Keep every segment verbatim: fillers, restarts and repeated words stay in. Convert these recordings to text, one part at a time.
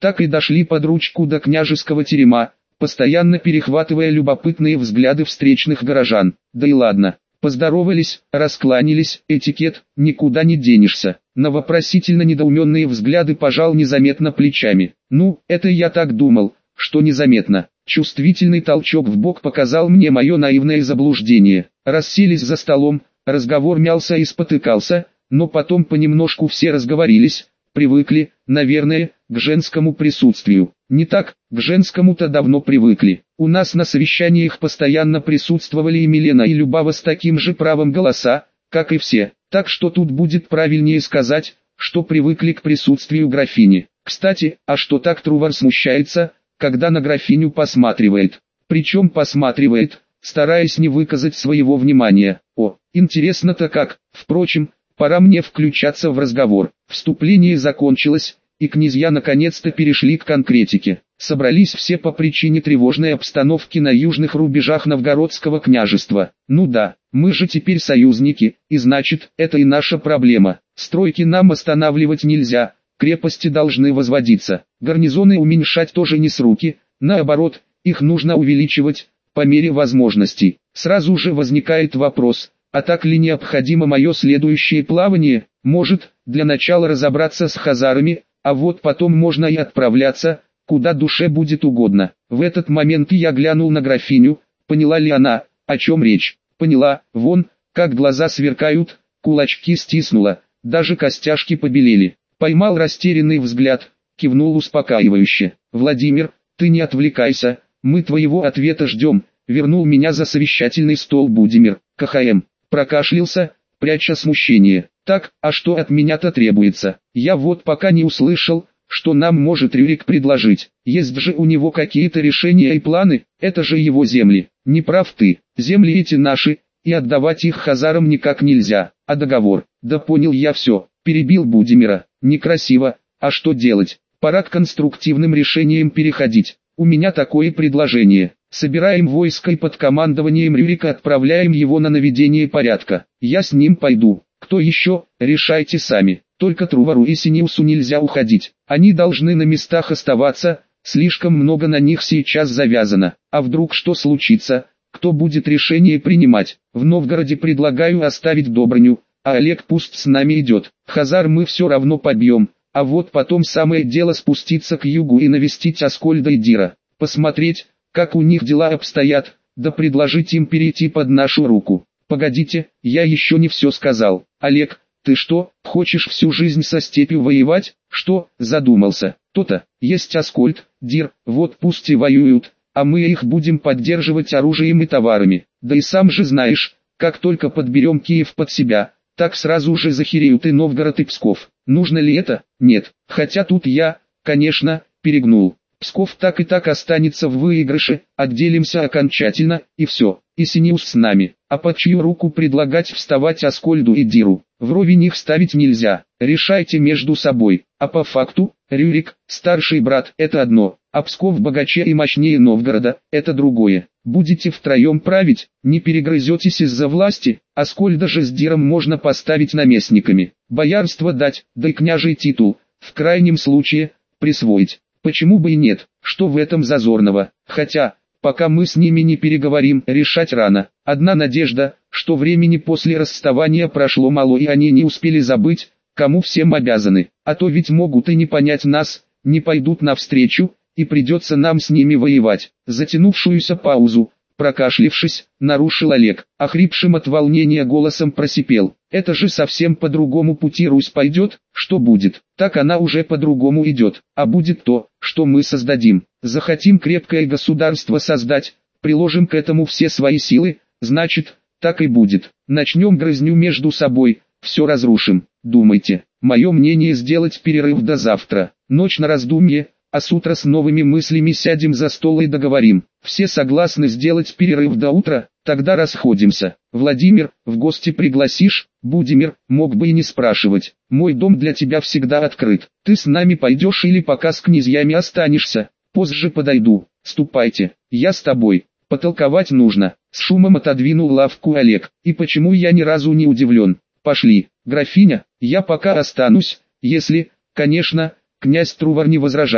Так и дошли под ручку до княжеского терема, постоянно перехватывая любопытные взгляды встречных горожан. Да и ладно, поздоровались, раскланялись, этикет, никуда не денешься. На вопросительно недоуменные взгляды пожал незаметно плечами. Ну, это я так думал, что незаметно. Чувствительный толчок в бок показал мне мое наивное заблуждение. Расселись за столом, разговор мялся и спотыкался, но потом понемножку все разговорились, привыкли, наверное, к женскому присутствию. Не так, к женскому-то давно привыкли. У нас на совещаниях постоянно присутствовали и Милена и Любава с таким же правом голоса, как и все. Так что тут будет правильнее сказать, что привыкли к присутствию графини. Кстати, а что так Трувор смущается, когда на графиню посматривает? Причем посматривает, стараясь не выказать своего внимания. О, интересно-то как. Впрочем, пора мне включаться в разговор. Вступление закончилось, и князья наконец-то перешли к конкретике. Собрались все по причине тревожной обстановки на южных рубежах Новгородского княжества. Ну да, мы же теперь союзники, и значит, это и наша проблема. Стройки нам останавливать нельзя, крепости должны возводиться. Гарнизоны уменьшать тоже не с руки, наоборот, их нужно увеличивать, по мере возможностей. Сразу же возникает вопрос, а так ли необходимо мое следующее плавание? Может, для начала разобраться с хазарами, а вот потом можно и отправляться, куда душе будет угодно. В этот момент я глянул на графиню, поняла ли она, о чем речь. Поняла, вон, как глаза сверкают, кулачки стиснула, даже костяшки побелели. Поймал растерянный взгляд, кивнул успокаивающе. «Владимир, ты не отвлекайся, мы твоего ответа ждем», вернул меня за совещательный стол Будимир. КХМ прокашлялся, пряча смущение. «Так, а что от меня-то требуется? Я вот пока не услышал, что нам может Рюрик предложить. Есть же у него какие-то решения и планы, это же его земли». «Не прав ты, земли эти наши, и отдавать их хазарам никак нельзя. А договор?» «Да понял я все», перебил Будимира. «Некрасиво, а что делать? Пора к конструктивным решениям переходить. У меня такое предложение. Собираем войско и под командованием Рюрика отправляем его на наведение порядка. Я с ним пойду. Кто еще, решайте сами. Только Трувару и Синеусу нельзя уходить. Они должны на местах оставаться, слишком много на них сейчас завязано. А вдруг что случится, кто будет решение принимать? В Новгороде предлагаю оставить Добрыню, а Олег пусть с нами идет. Хазар мы все равно побьем, а вот потом самое дело спуститься к югу и навестить Аскольда и Дира. Посмотреть, как у них дела обстоят, да предложить им перейти под нашу руку. Погодите, я еще не все сказал. Олег, ты что, хочешь всю жизнь со степью воевать? Что, задумался? То-то, есть Аскольд, Дир, вот пусть и воюют, а мы их будем поддерживать оружием и товарами. Да и сам же знаешь, как только подберем Киев под себя, так сразу же захереют и Новгород и Псков. Нужно ли это? Нет. Хотя тут я, конечно, перегнул. Псков так и так останется в выигрыше, отделимся окончательно, и все. И Синеус с нами. А под чью руку предлагать вставать Аскольду и Диру? Вровень их ставить нельзя. Решайте между собой. А по факту, Рюрик, старший брат, это одно, а Псков богаче и мощнее Новгорода, это другое. Будете втроем править, не перегрызетесь из-за власти, Аскольда же с Диром можно поставить наместниками. Боярство дать, да и княжий титул, в крайнем случае, присвоить. Почему бы и нет, что в этом зазорного? Хотя, пока мы с ними не переговорим, решать рано. Одна надежда, что времени после расставания прошло мало и они не успели забыть, кому всем обязаны. А то ведь могут и не понять нас, не пойдут навстречу, и придется нам с ними воевать. Затянувшуюся паузу, прокашлившись, нарушил Олег, охрипшим от волнения голосом просипел. Это же совсем по другому пути Русь пойдет, что будет? Так она уже по-другому идет, а будет то, что мы создадим. Захотим крепкое государство создать, приложим к этому все свои силы, значит, так и будет. Начнем грызню между собой, все разрушим. Думайте, мое мнение сделать перерыв до завтра. Ночь на раздумье, а с утра с новыми мыслями сядем за стол и договорим. Все согласны сделать перерыв до утра, тогда расходимся. Владимир, в гости пригласишь? Будимир, мог бы и не спрашивать. Мой дом для тебя всегда открыт. Ты с нами пойдешь или пока с князьями останешься? Позже подойду. Ступайте, я с тобой. Потолковать нужно. С шумом отодвинул лавку Олег. И почему я ни разу не удивлен? Пошли, графиня, я пока останусь, если, конечно, князь Трувор не возражает.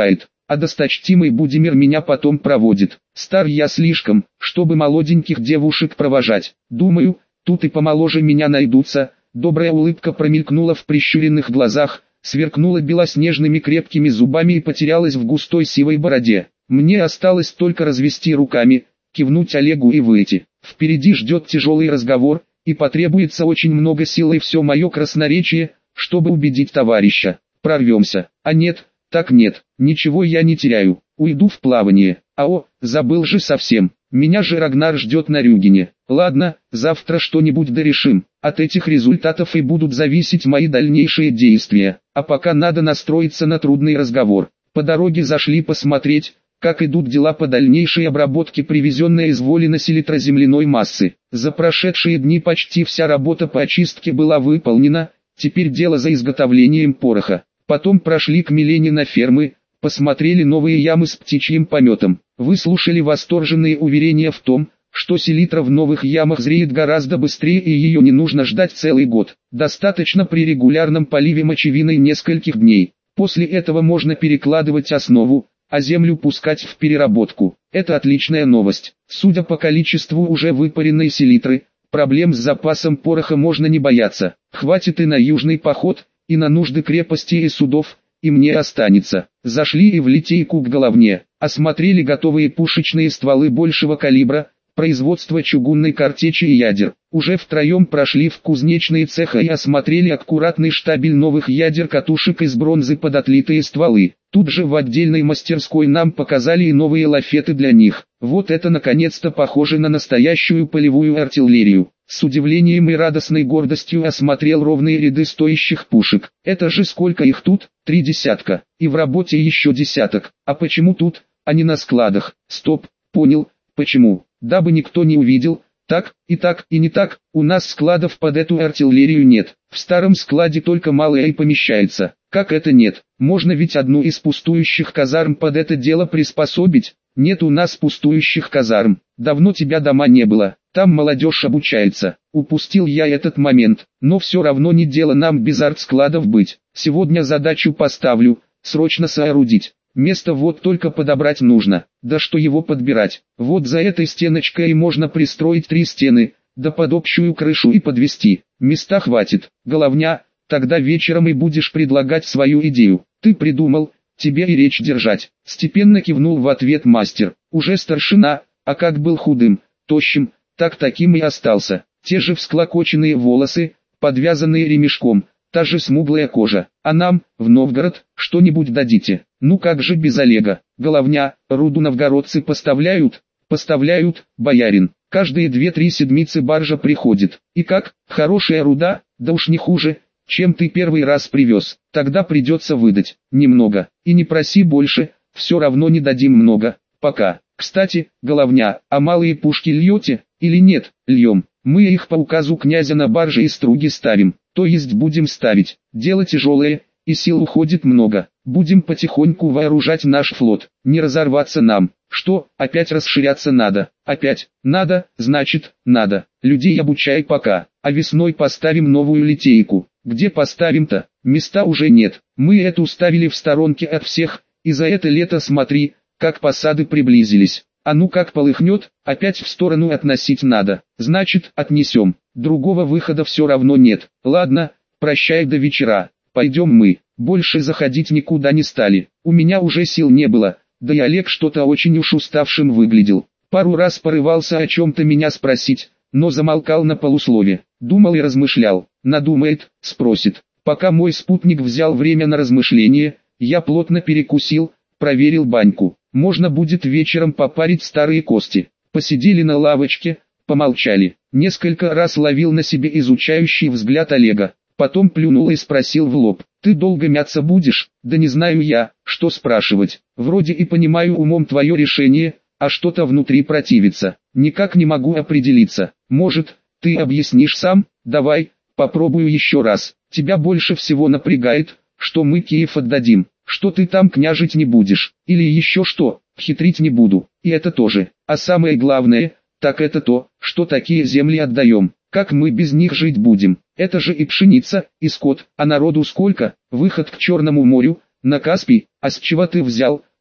а досточтимый Будимир меня потом проводит. Стар я слишком, чтобы молоденьких девушек провожать. Думаю, тут и помоложе меня найдутся. Добрая улыбка промелькнула в прищуренных глазах, сверкнула белоснежными крепкими зубами и потерялась в густой сивой бороде. Мне осталось только развести руками, кивнуть Олегу и выйти. Впереди ждет тяжелый разговор, и потребуется очень много сил и все мое красноречие, чтобы убедить товарища. Прорвемся. А нет, так нет, ничего я не теряю. Уйду в плавание. А о, забыл же совсем. Меня же Рагнар ждет на Рюгене. Ладно, завтра что-нибудь дорешим. От этих результатов и будут зависеть мои дальнейшие действия. А пока надо настроиться на трудный разговор. По дороге зашли посмотреть, как идут дела по дальнейшей обработке привезенной из Волина селитроземляной массы. За прошедшие дни почти вся работа по очистке была выполнена, теперь дело за изготовлением пороха. Потом прошли к Милене на фермы, посмотрели новые ямы с птичьим пометом, выслушали восторженные уверения в том, что селитра в новых ямах зреет гораздо быстрее и ее не нужно ждать целый год. Достаточно при регулярном поливе мочевиной нескольких дней. После этого можно перекладывать основу, а землю пускать в переработку. Это отличная новость. Судя по количеству уже выпаренной селитры, проблем с запасом пороха можно не бояться. Хватит и на южный поход, и на нужды крепости и судов, и мне останется. Зашли и в литейку к Головне, осмотрели готовые пушечные стволы большего калибра, производство чугунной картечи и ядер. Уже втроем прошли в кузнечные цеха и осмотрели аккуратный штабель новых ядер-катушек из бронзы под отлитые стволы. Тут же в отдельной мастерской нам показали и новые лафеты для них. Вот это наконец-то похоже на настоящую полевую артиллерию. С удивлением и радостной гордостью осмотрел ровные ряды стоящих пушек. Это же сколько их тут? Три десятка. И в работе еще десяток. А почему тут, а не на складах? Стоп, понял, почему. Дабы никто не увидел, так, и так, и не так, у нас складов под эту артиллерию нет. В старом складе только малое и помещается. Как это нет? Можно ведь одну из пустующих казарм под это дело приспособить. Нет у нас пустующих казарм. Давно тебя дома не было. Там молодежь обучается. Упустил я этот момент. Но все равно не дело нам без артскладов быть. Сегодня задачу поставлю, срочно соорудить. Место вот только подобрать нужно. Да что его подбирать. Вот за этой стеночкой можно пристроить три стены, да под общую крышу и подвести. Места хватит. Головня, тогда вечером и будешь предлагать свою идею. Ты придумал, тебе и речь держать. Степенно кивнул в ответ мастер. Уже старшина, а как был худым, тощим, так таким и остался. Те же всклокоченные волосы, подвязанные ремешком, та же смуглая кожа. А нам, в Новгород, что-нибудь дадите? Ну как же без Олега? Головня, руду новгородцы поставляют? Поставляют, боярин. Каждые две-три седмицы баржа приходит. И как? Хорошая руда? Да уж не хуже, чем ты первый раз привез. Тогда придется выдать немного. И не проси больше, все равно не дадим много. Пока. Кстати, Головня, а малые пушки льете? Или нет? Льем. Мы их по указу князя на барже и струги ставим. То есть будем ставить. Дело тяжелое, и сил уходит много. Будем потихоньку вооружать наш флот. Не разорваться нам. Что, опять расширяться надо? Опять? Надо, значит, надо. Людей обучай пока. А весной поставим новую литейку. Где поставим-то? Места уже нет. Мы эту ставили в сторонке от всех, и за это лето смотри, как посады приблизились. А ну как полыхнет, опять в сторону относить надо. Значит, отнесем. Другого выхода все равно нет. Ладно, прощай до вечера. Пойдем мы. Больше заходить никуда не стали. У меня уже сил не было. Да и Олег что-то очень уж уставшим выглядел. Пару раз порывался о чем-то меня спросить, но замолкал на полуслове. Думал и размышлял. Надумает, спросит. Пока мой спутник взял время на размышление, я плотно перекусил, проверил баньку. Можно будет вечером попарить старые кости. Посидели на лавочке, помолчали. Несколько раз ловил на себе изучающий взгляд Олега. Потом плюнул и спросил в лоб: «Ты долго мяться будешь?» «Да не знаю я, что спрашивать. Вроде и понимаю умом твое решение, а что-то внутри противится. Никак не могу определиться. Может, ты объяснишь сам? Давай, попробую еще раз. Тебя больше всего напрягает, что мы Киев отдадим. Что ты там княжить не будешь. Или еще что, хитрить не буду. И это тоже. А самое главное, так это то, что такие земли отдаем. Как мы без них жить будем? Это же и пшеница, и скот, а народу сколько? Выход к Черному морю, на Каспий. А с чего ты взял,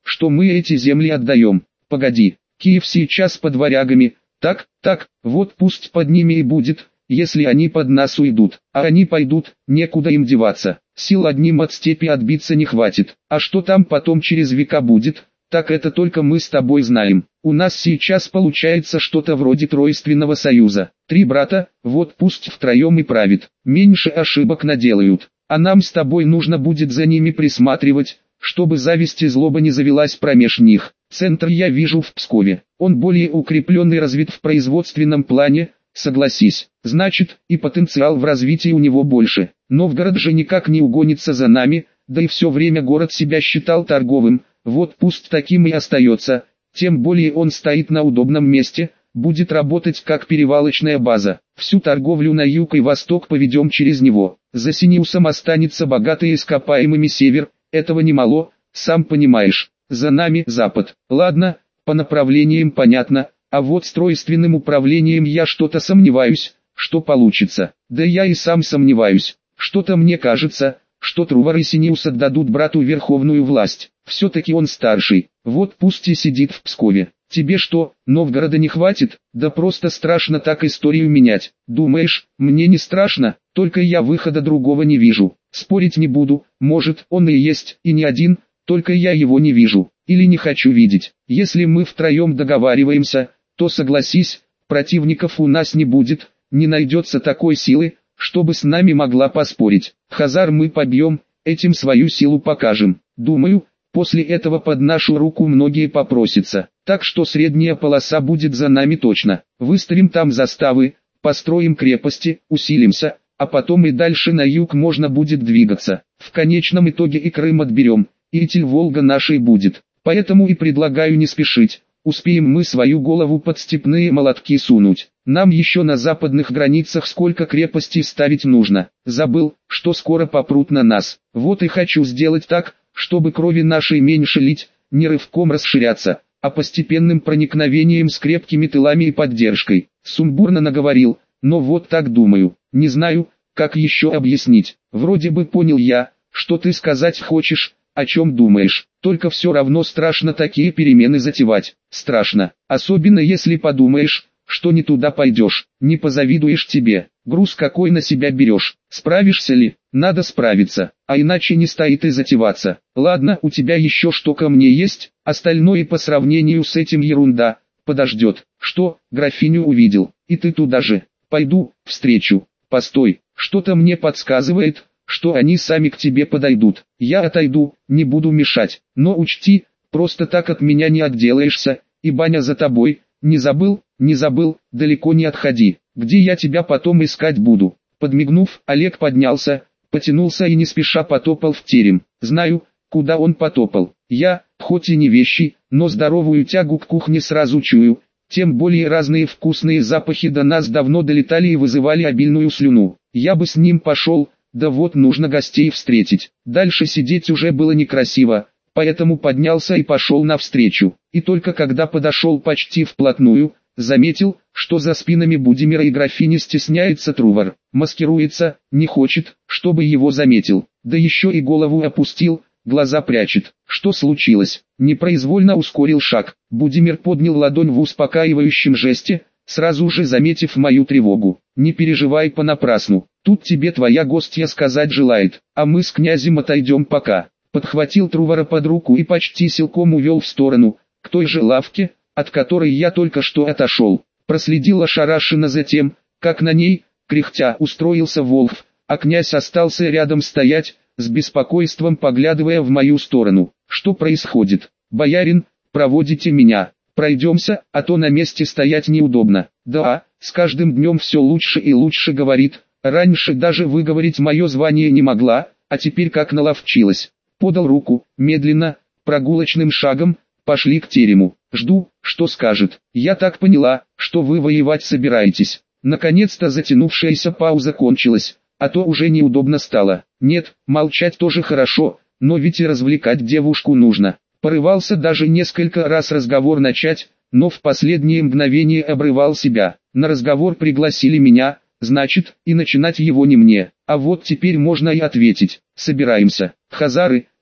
что мы эти земли отдаем. Погоди, Киев сейчас под варягами, так, так, вот пусть под ними и будет, если они под нас уйдут, а они пойдут, некуда им деваться, сил одним от степи отбиться не хватит, а что там потом через века будет, так это только мы с тобой знаем. У нас сейчас получается что-то вроде тройственного союза, три брата, вот пусть втроем и правит, меньше ошибок наделают, а нам с тобой нужно будет за ними присматривать, чтобы зависть и злоба не завелась промеж них. Центр я вижу в Пскове, он более укреплен и развит в производственном плане, согласись, значит, и потенциал в развитии у него больше. Новгород же никак не угонится за нами, да и все время город себя считал торговым, вот пусть таким и остается, тем более он стоит на удобном месте, будет работать как перевалочная база. Всю торговлю на юг и восток поведем через него. За Синеусом останется богатый ископаемыми север, этого немало, сам понимаешь. За нами запад. Ладно, по направлениям понятно, а вот с тройственным управлением я что-то сомневаюсь, что получится. Да я и сам сомневаюсь. Что-то мне кажется, что Трувор и Синеус отдадут брату верховную власть. Все-таки он старший, вот пусть и сидит в Пскове. Тебе что, Новгорода не хватит? Да просто страшно так историю менять. Думаешь, мне не страшно, только я выхода другого не вижу. Спорить не буду, может он и есть, и не один, только я его не вижу, или не хочу видеть. Если мы втроем договариваемся, то согласись, противников у нас не будет, не найдется такой силы, чтобы с нами могла поспорить. Хазар мы побьем, этим свою силу покажем. Думаю, после этого под нашу руку многие попросятся, так что средняя полоса будет за нами точно. Выставим там заставы, построим крепости, усилимся, а потом и дальше на юг можно будет двигаться. В конечном итоге и Крым отберем, и Тель-Волга нашей будет. Поэтому и предлагаю не спешить, успеем мы свою голову под степные молотки сунуть. Нам еще на западных границах сколько крепостей ставить нужно. Забыл, что скоро попрут на нас. Вот и хочу сделать так, чтобы крови нашей меньше лить, не рывком расширяться, а постепенным проникновением с крепкими тылами и поддержкой. Сумбурно наговорил, но вот так думаю. Не знаю, как еще объяснить. Вроде бы понял я, что ты сказать хочешь, о чем думаешь. Только все равно страшно такие перемены затевать. Страшно, особенно если подумаешь, что не туда пойдешь, не позавидуешь тебе. Груз какой на себя берешь, справишься ли? Надо справиться, а иначе не стоит и затеваться. Ладно, у тебя еще что ко мне есть, остальное по сравнению с этим ерунда, подождет. Что, графиню увидел, и ты туда же? Пойду, встречу. Постой, что-то мне подсказывает, что они сами к тебе подойдут. Я отойду, не буду мешать, но учти, просто так от меня не отделаешься, и баня за тобой. Не забыл, не забыл, далеко не отходи, где я тебя потом искать буду. Подмигнув, Олег поднялся, потянулся и не спеша потопал в терем. Знаю, куда он потопал. Я, хоть и не вещий, но здоровую тягу к кухне сразу чую, тем более разные вкусные запахи до нас давно долетали и вызывали обильную слюну. Я бы с ним пошел, да вот нужно гостей встретить. Дальше сидеть уже было некрасиво, поэтому поднялся и пошел навстречу. И только когда подошел почти вплотную, заметил, что за спинами Будимира и графини стесняется Трувор, маскируется, не хочет, чтобы его заметил, да еще и голову опустил, глаза прячет. Что случилось? Непроизвольно ускорил шаг. Будимир поднял ладонь в успокаивающем жесте, сразу же заметив мою тревогу. Не переживай понапрасну, тут тебе твоя гостья сказать желает, а мы с князем отойдем пока. Подхватил Трувора под руку и почти силком увел в сторону, к той же лавке, от которой я только что отошел. Проследил ошарашенно за тем, как на ней, кряхтя, устроился Волхв, а князь остался рядом стоять, с беспокойством поглядывая в мою сторону. Что происходит? Боярин, проводите меня, пройдемся, а то на месте стоять неудобно. Да, с каждым днем все лучше и лучше говорит, раньше даже выговорить мое звание не могла, а теперь как наловчилась. Подал руку, медленно, прогулочным шагом, пошли к терему. Жду, что скажет. Я так поняла, что вы воевать собираетесь. Наконец-то затянувшаяся пауза кончилась, а то уже неудобно стало. Нет, молчать тоже хорошо, но ведь и развлекать девушку нужно. Порывался даже несколько раз разговор начать, но в последнее мгновение обрывал себя. На разговор пригласили меня, значит, и начинать его не мне. А вот теперь можно и ответить. Собираемся. Хазары,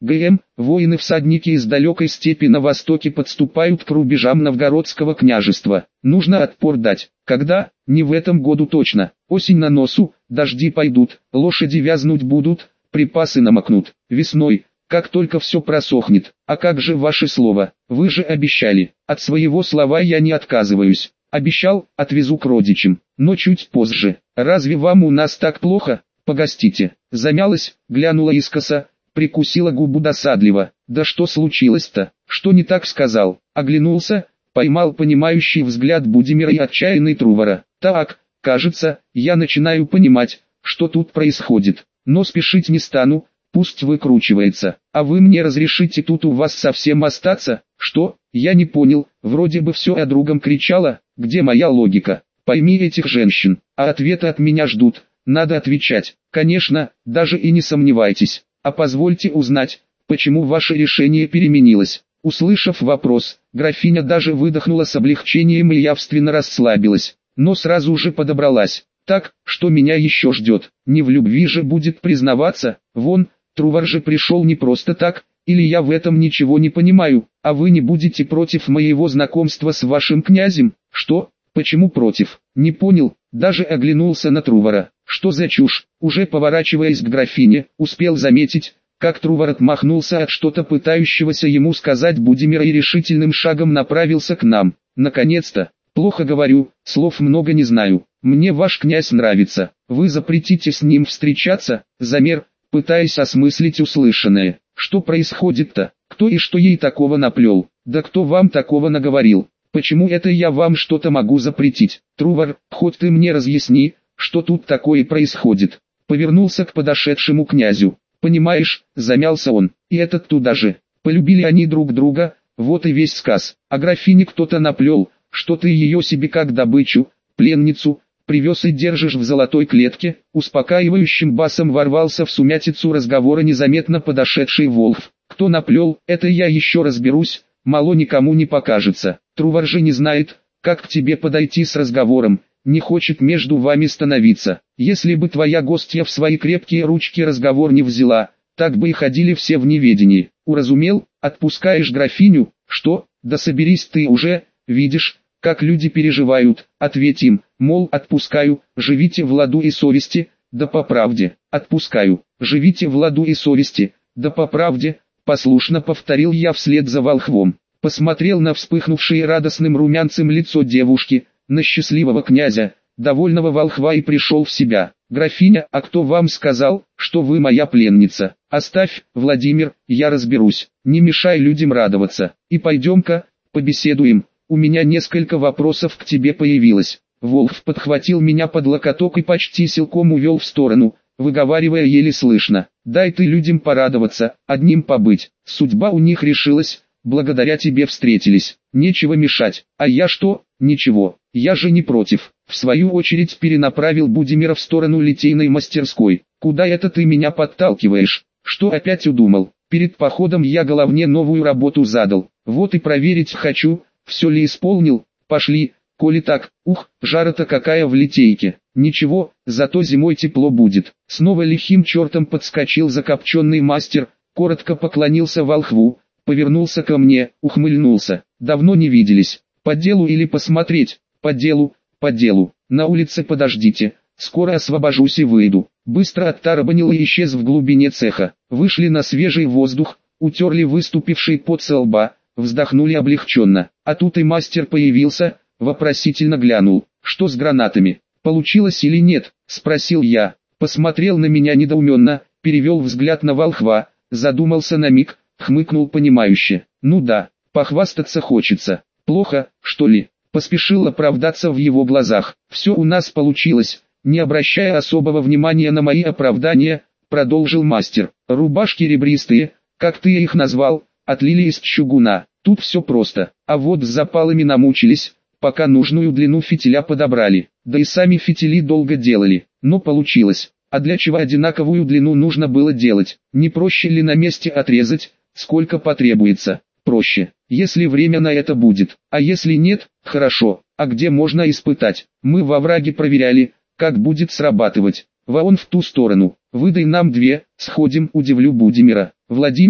ГМ, воины-всадники из далекой степи на востоке подступают к рубежам Новгородского княжества. Нужно отпор дать. Когда? Не в этом году точно. Осень на носу, дожди пойдут, лошади вязнуть будут, припасы намокнут. Весной, как только все просохнет. А как же ваше слово? Вы же обещали. От своего слова я не отказываюсь. Обещал, отвезу к родичам, но чуть позже. Разве вам у нас так плохо? Погостите. Замялась, глянула искоса, прикусила губу досадливо. Да что случилось-то? Что не так сказал? Оглянулся, поймал понимающий взгляд Будимира и отчаянный Трувора. Так, кажется, я начинаю понимать, что тут происходит. Но спешить не стану, пусть выкручивается. А вы мне разрешите тут у вас совсем остаться? Что? Я не понял, вроде бы все о другом кричала. Где моя логика? Пойми этих женщин, а ответа от меня ждут. Надо отвечать. Конечно, даже и не сомневайтесь. А позвольте узнать, почему ваше решение переменилось. Услышав вопрос, графиня даже выдохнула с облегчением и явственно расслабилась, но сразу же подобралась. Так, что меня еще ждет? Не в любви же будет признаваться. Вон, Трувор же пришел не просто так, или я в этом ничего не понимаю, а вы не будете против моего знакомства с вашим князем? Что? Почему против? Не понял, даже оглянулся на Трувора. Что за чушь? Уже поворачиваясь к графине, успел заметить, как Трувор отмахнулся от что-то пытающегося ему сказать Будимира и решительным шагом направился к нам. Наконец-то. Плохо говорю, слов много не знаю. Мне ваш князь нравится. Вы запретите с ним встречаться? Замер, пытаясь осмыслить услышанное. Что происходит-то? Кто и что ей такого наплел? Да кто вам такого наговорил? Почему это я вам что-то могу запретить? Трувор, хоть ты мне разъясни, что тут такое происходит. Повернулся к подошедшему князю. Понимаешь, замялся он, и этот туда же. Полюбили они друг друга, вот и весь сказ. А графине кто-то наплел, что ты ее себе как добычу, пленницу, привез и держишь в золотой клетке. Успокаивающим басом ворвался в сумятицу разговора незаметно подошедший Волхв. Кто наплел, это я еще разберусь, мало никому не покажется. Трувор же не знает, как к тебе подойти с разговором, не хочет между вами становиться. Если бы твоя гостья в свои крепкие ручки разговор не взяла, так бы и ходили все в неведении. Уразумел? Отпускаешь графиню? Что? Да соберись ты уже, видишь, как люди переживают. Ответь им, мол, отпускаю, живите в ладу и совести, да по правде. Отпускаю, живите в ладу и совести, да по правде. Послушно повторил я вслед за Волхвом. Посмотрел на вспыхнувшее радостным румянцем лицо девушки, на счастливого князя, довольного Волхва и пришел в себя. «Графиня, а кто вам сказал, что вы моя пленница? Оставь, Владимир, я разберусь, не мешай людям радоваться. И пойдем-ка, побеседуем, у меня несколько вопросов к тебе появилось». Волхв подхватил меня под локоток и почти силком увел в сторону, выговаривая еле слышно: «Дай ты людям порадоваться, одним побыть, судьба у них решилась, благодаря тебе встретились, нечего мешать, а я что? Ничего, я же не против». В свою очередь перенаправил Будимира в сторону литейной мастерской. «Куда это ты меня подталкиваешь? Что опять удумал? Перед походом я головне новую работу задал, вот и проверить хочу, все ли исполнил. Пошли, коли так. Ух, жара-то какая в литейке. Ничего, зато зимой тепло будет». Снова лихим чертом подскочил закопченный мастер, коротко поклонился Волхву, повернулся ко мне, ухмыльнулся. «Давно не виделись. По делу или посмотреть?» «По делу, по делу. На улице подождите, скоро освобожусь и выйду». Быстро оттарабанил и исчез в глубине цеха. Вышли на свежий воздух, утерли выступивший пот со лба, вздохнули облегченно. А тут и мастер появился, вопросительно глянул. «Что с гранатами? Получилось или нет?» — спросил я. Посмотрел на меня недоуменно, перевел взгляд на Волхва, задумался на миг, хмыкнул понимающе. «Ну да, похвастаться хочется. Плохо, что ли?» Поспешил оправдаться в его глазах. «Все у нас получилось», не обращая особого внимания на мои оправдания, продолжил мастер. «Рубашки ребристые, как ты их назвал, отлили из чугуна. Тут все просто, а вот с запалами намучились, пока нужную длину фитиля подобрали. Да и сами фитили долго делали, но получилось. А для чего одинаковую длину нужно было делать? Не проще ли на месте отрезать, сколько потребуется?» «Проще, если время на это будет, а если нет, хорошо. А где можно испытать? Мы во враге проверяли, как будет срабатывать. Вон в ту сторону. Выдай нам две, сходим, удивлю Будимира». «Владимир,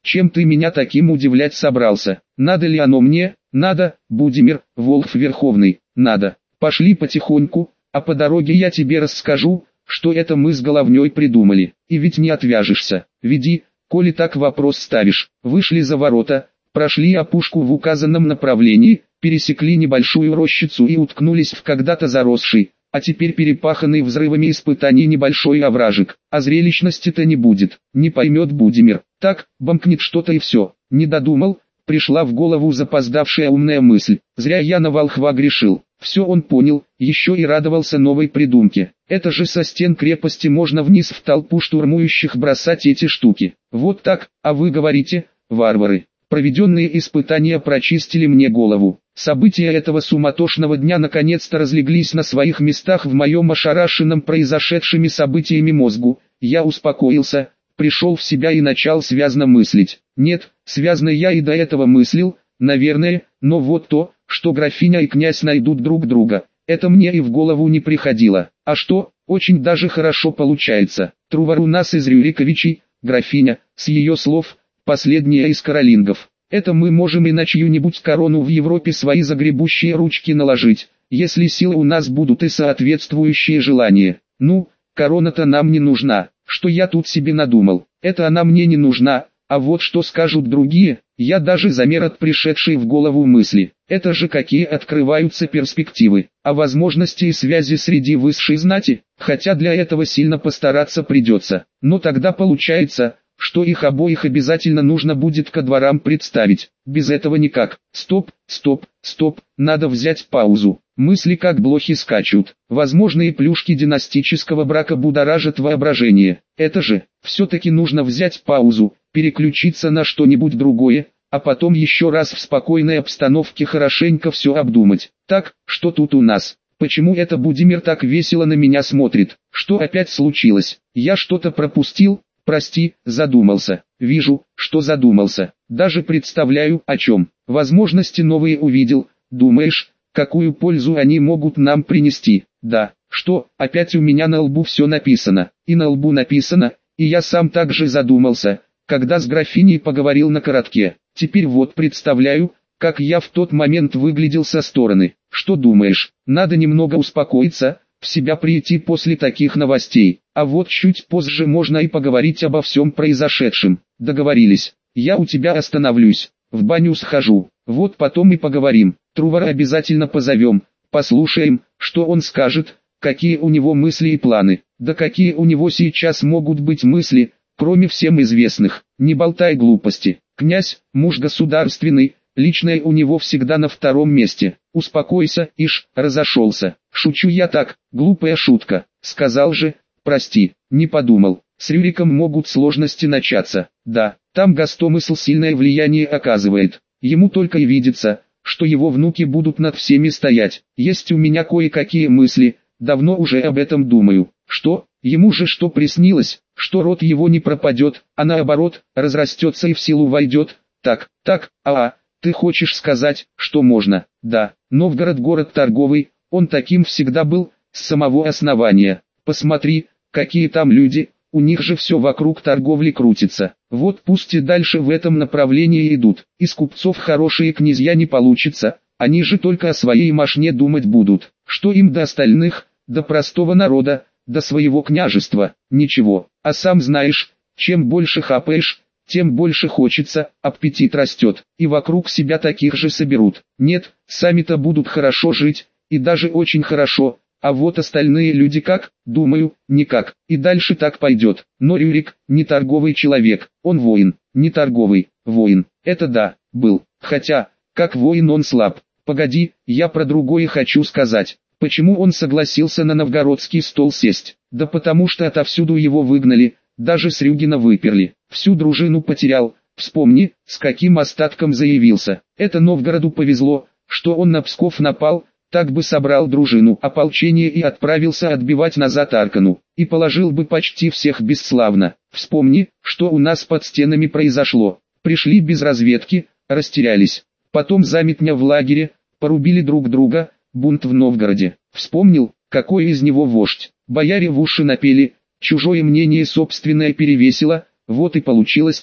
Чем ты меня таким удивлять собрался? Надо ли оно мне? Надо, Будимир, Волхв Верховный, надо. Пошли потихоньку, а по дороге я тебе расскажу, что это мы с Головней придумали. И ведь не отвяжешься. Веди, коли так вопрос ставишь. Вышли за ворота, прошли опушку в указанном направлении, пересекли небольшую рощицу и уткнулись в когда-то заросший, а теперь перепаханный взрывами испытаний небольшой овражек. А зрелищности-то не будет, не поймет Будимир. Так, бомкнет что-то и все. Не додумал, пришла в голову запоздавшая умная мысль. Зря я на волхва грешил. Все он понял, еще и радовался новой придумке. Это же со стен крепости можно вниз в толпу штурмующих бросать эти штуки. Вот так, а вы говорите, варвары. Проведенные испытания прочистили мне голову. События этого суматошного дня наконец-то разлеглись на своих местах в моем ошарашенном произошедшими событиями мозгу. Я успокоился, пришел в себя и начал связно мыслить. Нет, связно я и до этого мыслил, наверное, но вот то, что графиня и князь найдут друг друга, это мне и в голову не приходило. А что, очень даже хорошо получается. Трувор у нас из Рюриковичей, графиня, с ее слов, последняя из каролингов. Это мы можем и на чью-нибудь корону в Европе свои загребущие ручки наложить, если силы у нас будут и соответствующие желания. Ну, корона-то нам не нужна, что я тут себе надумал, это она мне не нужна, а вот что скажут другие, я даже замер от пришедшей в голову мысли. Это же какие открываются перспективы, а возможности и связи среди высшей знати, хотя для этого сильно постараться придется. Но тогда получается, что их обоих обязательно нужно будет ко дворам представить. Без этого никак. Стоп, стоп, стоп, надо взять паузу. Мысли как блохи скачут. Возможные плюшки династического брака будоражат воображение. Это же, все-таки нужно взять паузу, переключиться на что-нибудь другое, а потом еще раз в спокойной обстановке хорошенько все обдумать. Так, что тут у нас? Почему это Будимир так весело на меня смотрит? Что опять случилось? Я что-то пропустил? Прости, задумался. Вижу, что задумался. Даже представляю, о чем. Возможности новые увидел. Думаешь, какую пользу они могут нам принести? Да, что, опять у меня на лбу все написано. И на лбу написано, и я сам также задумался, когда с графиней поговорил на коротке. Теперь вот представляю, как я в тот момент выглядел со стороны. Что думаешь, надо немного успокоиться, в себя прийти после таких новостей, а вот чуть позже можно и поговорить обо всем произошедшем. Договорились, я у тебя остановлюсь, в баню схожу, вот потом и поговорим. Трувора обязательно позовем, послушаем, что он скажет, какие у него мысли и планы. Да какие у него сейчас могут быть мысли, кроме всем известных. Не болтай глупости. Князь, муж государственный, личное у него всегда на втором месте. Успокойся, ишь, разошелся. Шучу я так, глупая шутка. Сказал же, прости, не подумал. С Рюриком могут сложности начаться. Да, там Гастомысл сильное влияние оказывает. Ему только и видится, что его внуки будут над всеми стоять. Есть у меня кое-какие мысли, давно уже об этом думаю. Что, ему же что приснилось, что род его не пропадет, а наоборот, разрастется и в силу войдет. Так, так, а, а, ты хочешь сказать, что можно? Да, Новгород город торговый, он таким всегда был, с самого основания. Посмотри, какие там люди, у них же все вокруг торговли крутится. Вот пусть и дальше в этом направлении идут. Из купцов хорошие князья не получится, они же только о своей мошне думать будут. Что им до остальных, до простого народа, до своего княжества, ничего. А сам знаешь, чем больше хапаешь, тем больше хочется, аппетит растет, и вокруг себя таких же соберут. Нет, сами-то будут хорошо жить, и даже очень хорошо, а вот остальные люди как, думаю, никак, и дальше так пойдет. Но Рюрик, не торговый человек, он воин, не торговый, воин, это да, был, хотя, как воин он слаб. Погоди, я про другое хочу сказать. Почему он согласился на новгородский стол сесть? Да потому что отовсюду его выгнали, даже с Рюгина выперли, всю дружину потерял. Вспомни, с каким остатком заявился. Это Новгороду повезло, что он на Псков напал, так бы собрал дружину, ополчение и отправился отбивать назад Аркану, и положил бы почти всех бесславно. Вспомни, что у нас под стенами произошло. Пришли без разведки, растерялись. Потом заметня в лагере, порубили друг друга, бунт в Новгороде. Вспомнил, какой из него вождь. Бояре в уши напели, чужое мнение собственное перевесило, вот и получилось то,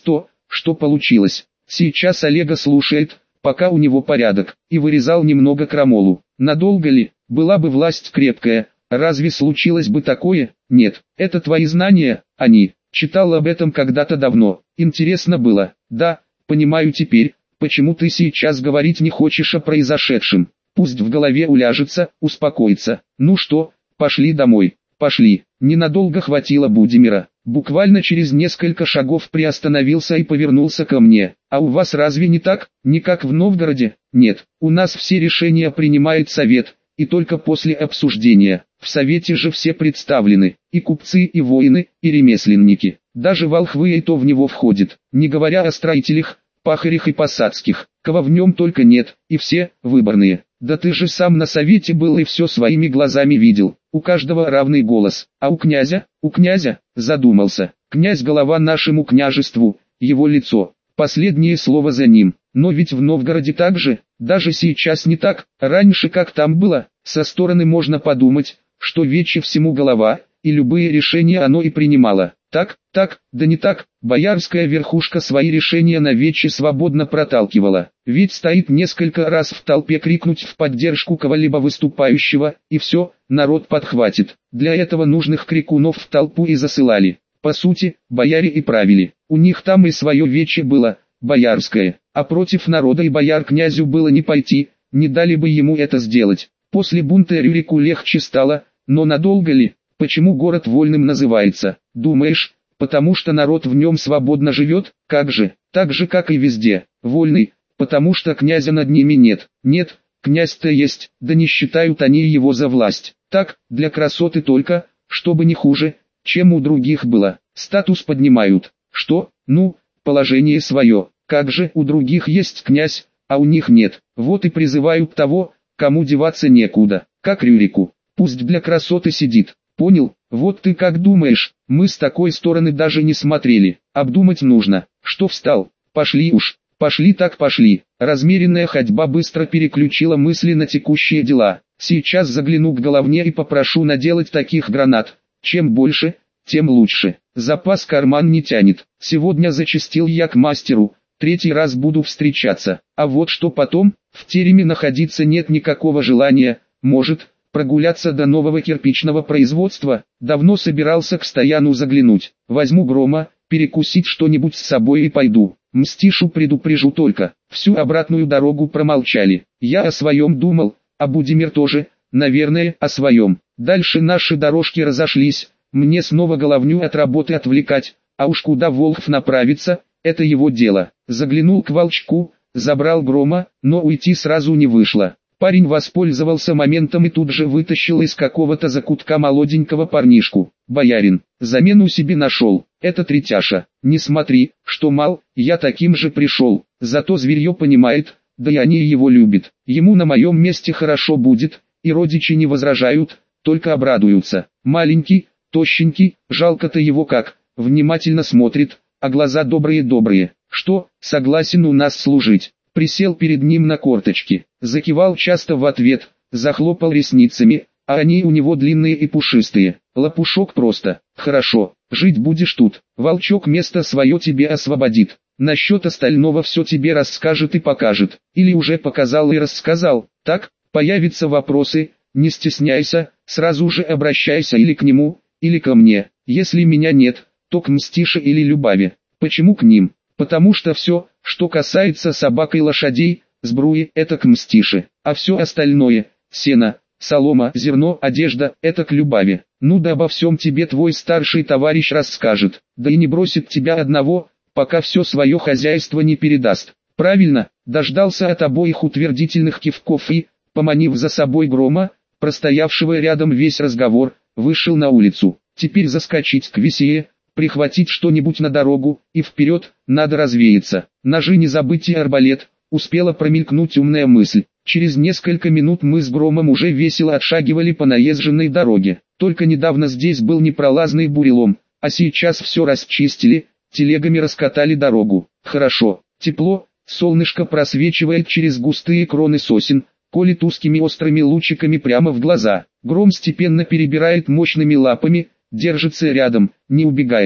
что получилось. Сейчас Олега слушает, пока у него порядок, и вырезал немного крамолу. Надолго ли? Была бы власть крепкая, разве случилось бы такое? Нет, это твои знания, они. Читал об этом когда-то давно, интересно было. Да, понимаю теперь, почему ты сейчас говорить не хочешь о произошедшем. Пусть в голове уляжется, успокоится. Ну что, пошли домой, пошли. Ненадолго хватило Будимира. Буквально через несколько шагов приостановился и повернулся ко мне. А у вас разве не так? Не как в Новгороде? Нет, у нас все решения принимает совет, и только после обсуждения. В совете же все представлены, и купцы, и воины, и ремесленники. Даже волхвы и то в него входит, не говоря о строителях, пахарях и посадских, кого в нем только нет, и все выборные. Да ты же сам на совете был и все своими глазами видел. У каждого равный голос, а у князя, у князя, задумался. Князь голова нашему княжеству, его лицо, последнее слово за ним. Но ведь в Новгороде так же, даже сейчас не так, раньше как там было, со стороны можно подумать, что вече всему голова, и любые решения оно и принимало. Так, так, да не так, боярская верхушка свои решения на вече свободно проталкивала. Ведь стоит несколько раз в толпе крикнуть в поддержку кого-либо выступающего, и все, народ подхватит. Для этого нужных крикунов в толпу и засылали. По сути, бояре и правили. У них там и свое вече было, боярское, а против народа и бояр князю было не пойти, не дали бы ему это сделать. После бунта Рюрику легче стало, но надолго ли? Почему город вольным называется? Думаешь, потому что народ в нем свободно живет? Как же? Так же как и везде. Вольный, потому что князя над ними нет. Нет, князь-то есть, да не считают они его за власть. Так, для красоты только, чтобы не хуже, чем у других было. Статус поднимают. Что? Ну, положение свое. Как же у других есть князь, а у них нет. Вот и призывают того, кому деваться некуда. Как Рюрику. Пусть для красоты сидит. Понял? Вот ты как думаешь, мы с такой стороны даже не смотрели. Обдумать нужно. Что встал? Пошли уж. Пошли так пошли. Размеренная ходьба быстро переключила мысли на текущие дела. Сейчас загляну к головне и попрошу наделать таких гранат. Чем больше, тем лучше. Запас карман не тянет. Сегодня зачастил я к мастеру. Третий раз буду встречаться. А вот что потом, в тереме находиться нет никакого желания. Может, прогуляться до нового кирпичного производства. Давно собирался к Стояну заглянуть. Возьму Грома, перекусить что-нибудь с собой и пойду. Мстишу предупрежу только. Всю обратную дорогу промолчали. Я о своем думал, а Будимир тоже, наверное, о своем. Дальше наши дорожки разошлись. Мне снова головню от работы отвлекать, а уж куда Волхв направится, это его дело. Заглянул к Волчку, забрал Грома, но уйти сразу не вышло. Парень воспользовался моментом и тут же вытащил из какого-то закутка молоденького парнишку. Боярин, замену себе нашел, это Третяша. Не смотри, что мал, я таким же пришел. Зато зверье понимает, да и они его любят. Ему на моем месте хорошо будет, и родичи не возражают, только обрадуются. Маленький, тощенький, жалко-то его как, внимательно смотрит, а глаза добрые-добрые. Что, согласен у нас служить? Присел перед ним на корточки, закивал часто в ответ, захлопал ресницами, а они у него длинные и пушистые. Лопушок просто. Хорошо, жить будешь тут. Волчок место свое тебе освободит. Насчет остального все тебе расскажет и покажет. Или уже показал и рассказал. Так, появятся вопросы, не стесняйся, сразу же обращайся или к нему, или ко мне. Если меня нет, то к Мстише или Любави. Почему к ним? Потому что все, что касается собак и лошадей, сбруи, это к Мстише, а все остальное, сено, солома, зерно, одежда, это к Любави. Ну да обо всем тебе твой старший товарищ расскажет, да и не бросит тебя одного, пока все свое хозяйство не передаст. Правильно, дождался от обоих утвердительных кивков и, поманив за собой Грома, простоявшего рядом весь разговор, вышел на улицу. Теперь заскочить к Весее, прихватить что-нибудь на дорогу, и вперед, надо развеяться. Ножи не забыть и арбалет, успела промелькнуть умная мысль. Через несколько минут мы с Громом уже весело отшагивали по наезженной дороге. Только недавно здесь был непролазный бурелом, а сейчас все расчистили, телегами раскатали дорогу. Хорошо, тепло, солнышко просвечивает через густые кроны сосен, колет узкими острыми лучиками прямо в глаза. Гром степенно перебирает мощными лапами, держится рядом, не убегает.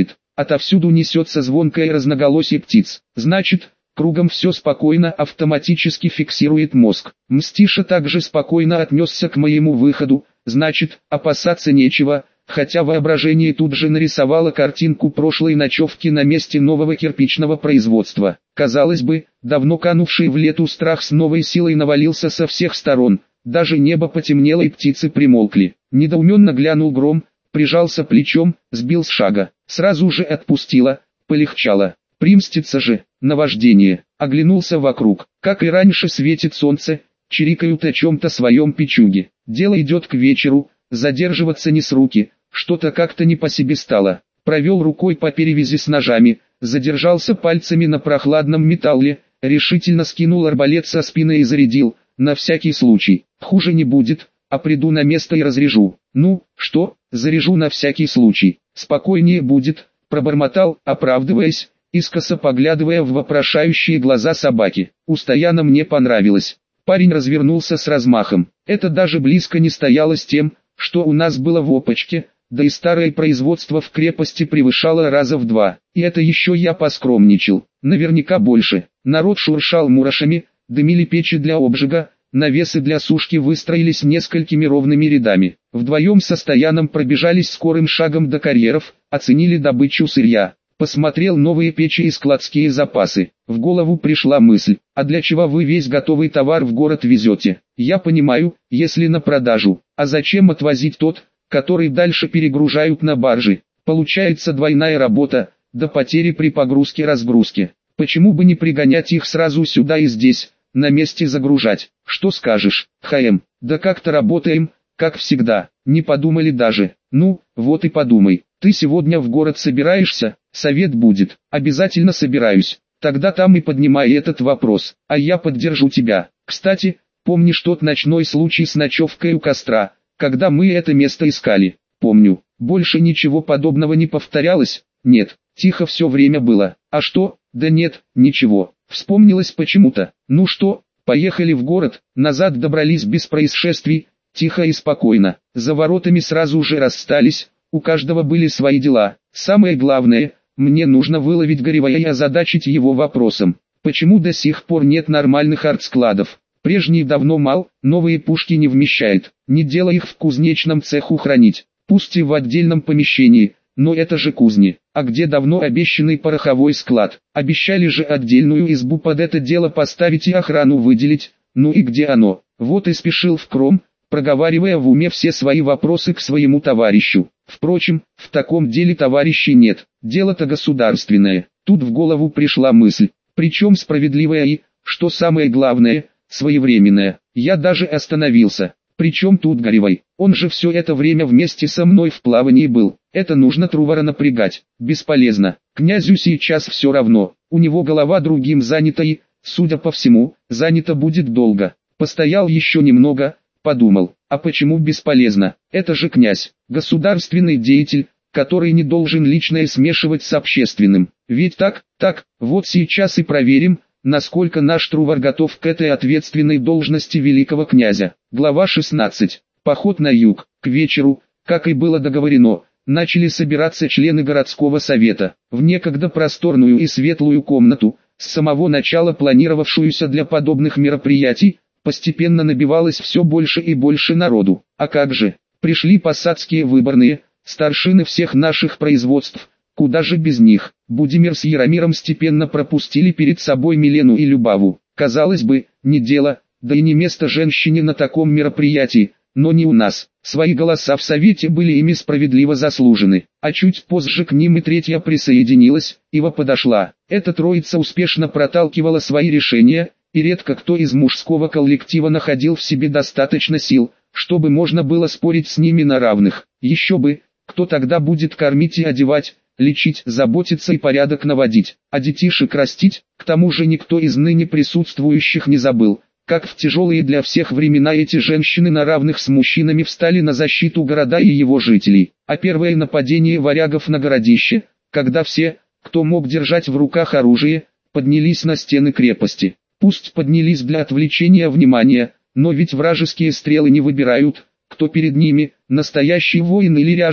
отовсюду несется звонкое разноголосие птиц. Значит, кругом все спокойно, автоматически фиксирует мозг. Мстиша также спокойно отнесся к моему выходу, значит, опасаться нечего, хотя воображение тут же нарисовало картинку прошлой ночевки на месте нового кирпичного производства. Казалось бы, давно канувший в лету страх с новой силой навалился со всех сторон, даже небо потемнело и птицы примолкли. Недоуменно глянул Гром, прижался плечом, сбил с шага, сразу же отпустило, полегчало. Примстится же, наваждение. Оглянулся вокруг, как и раньше светит солнце, чирикают о чем-то своем печуги. Дело идет к вечеру, задерживаться не с руки, что-то как-то не по себе стало. Провел рукой по перевязи с ножами, задержался пальцами на прохладном металле, решительно скинул арбалет со спины и зарядил, на всякий случай. Хуже не будет, а приду на место и разрежу. Ну, что, заряжу на всякий случай. Спокойнее будет, пробормотал, оправдываясь, искоса поглядывая в вопрошающие глаза собаки. У Стояна мне понравилось. Парень развернулся с размахом. Это даже близко не стояло с тем, что у нас было в опочке, да и старое производство в крепости превышало раза в два. И это еще я поскромничал. Наверняка больше. Народ шуршал мурашами, дымили печи для обжига, навесы для сушки выстроились несколькими ровными рядами. Вдвоем со Стояном пробежались скорым шагом до карьеров, оценили добычу сырья. Посмотрел новые печи и складские запасы. В голову пришла мысль, а для чего вы весь готовый товар в город везете? Я понимаю, если на продажу. А зачем отвозить тот, который дальше перегружают на баржи? Получается двойная работа, до потери при погрузке-разгрузке. Почему бы не пригонять их сразу сюда и здесь, на месте загружать? Что скажешь, ХМ? Да как-то работаем, как всегда. Не подумали даже. Ну, вот и подумай. Ты сегодня в город собираешься? Совет будет. Обязательно собираюсь. Тогда там и поднимай этот вопрос, а я поддержу тебя. Кстати, помнишь тот ночной случай с ночевкой у костра, когда мы это место искали? Помню. Больше ничего подобного не повторялось? Нет. Тихо все время было. А что? Да нет, ничего. Вспомнилось почему-то. Ну что, поехали в город, назад добрались без происшествий, тихо и спокойно. За воротами сразу же расстались, у каждого были свои дела. Самое главное, мне нужно выловить Горевая и озадачить его вопросом. Почему до сих пор нет нормальных артскладов? Прежний давно мал, новые пушки не вмещает. Не делай их в кузнечном цеху хранить. Пусть и в отдельном помещении, но это же кузни. А где давно обещанный пороховой склад? Обещали же отдельную избу под это дело поставить и охрану выделить. Ну и где оно? Вот и спешил в Кром, проговаривая в уме все свои вопросы к своему товарищу. Впрочем, в таком деле товарищей нет, дело-то государственное. Тут в голову пришла мысль, причем справедливая и, что самое главное, своевременная. Я даже остановился. Причем тут Горевой? Он же все это время вместе со мной в плавании был. Это нужно Трувора напрягать. Бесполезно. Князю сейчас все равно. У него голова другим занята и, судя по всему, занята будет долго. Постоял еще немного, подумал, а почему бесполезно? Это же князь, государственный деятель, который не должен личное смешивать с общественным. Ведь так, так, вот сейчас и проверим, насколько наш Трувор готов к этой ответственной должности великого князя. Глава шестнадцать. Поход на юг. К вечеру, как и было договорено, начали собираться члены городского совета. В некогда просторную и светлую комнату, с самого начала планировавшуюся для подобных мероприятий, постепенно набивалось все больше и больше народу. А как же, пришли посадские выборные, старшины всех наших производств, куда же без них. Будимир с Яромиром степенно пропустили перед собой Милену и Любаву. Казалось бы, не дело, да и не место женщине на таком мероприятии, но не у нас. Свои голоса в совете были ими справедливо заслужены. А чуть позже к ним и третья присоединилась, Ива подошла. Эта троица успешно проталкивала свои решения, и редко кто из мужского коллектива находил в себе достаточно сил, чтобы можно было спорить с ними на равных. Еще бы, кто тогда будет кормить и одевать, лечить, заботиться и порядок наводить, а детишек растить? К тому же никто из ныне присутствующих не забыл, как в тяжелые для всех времена эти женщины на равных с мужчинами встали на защиту города и его жителей. А первое нападение варягов на городище, когда все, кто мог держать в руках оружие, поднялись на стены крепости. Пусть поднялись для отвлечения внимания, но ведь вражеские стрелы не выбирают, кто перед ними, настоящий воин или ряженый.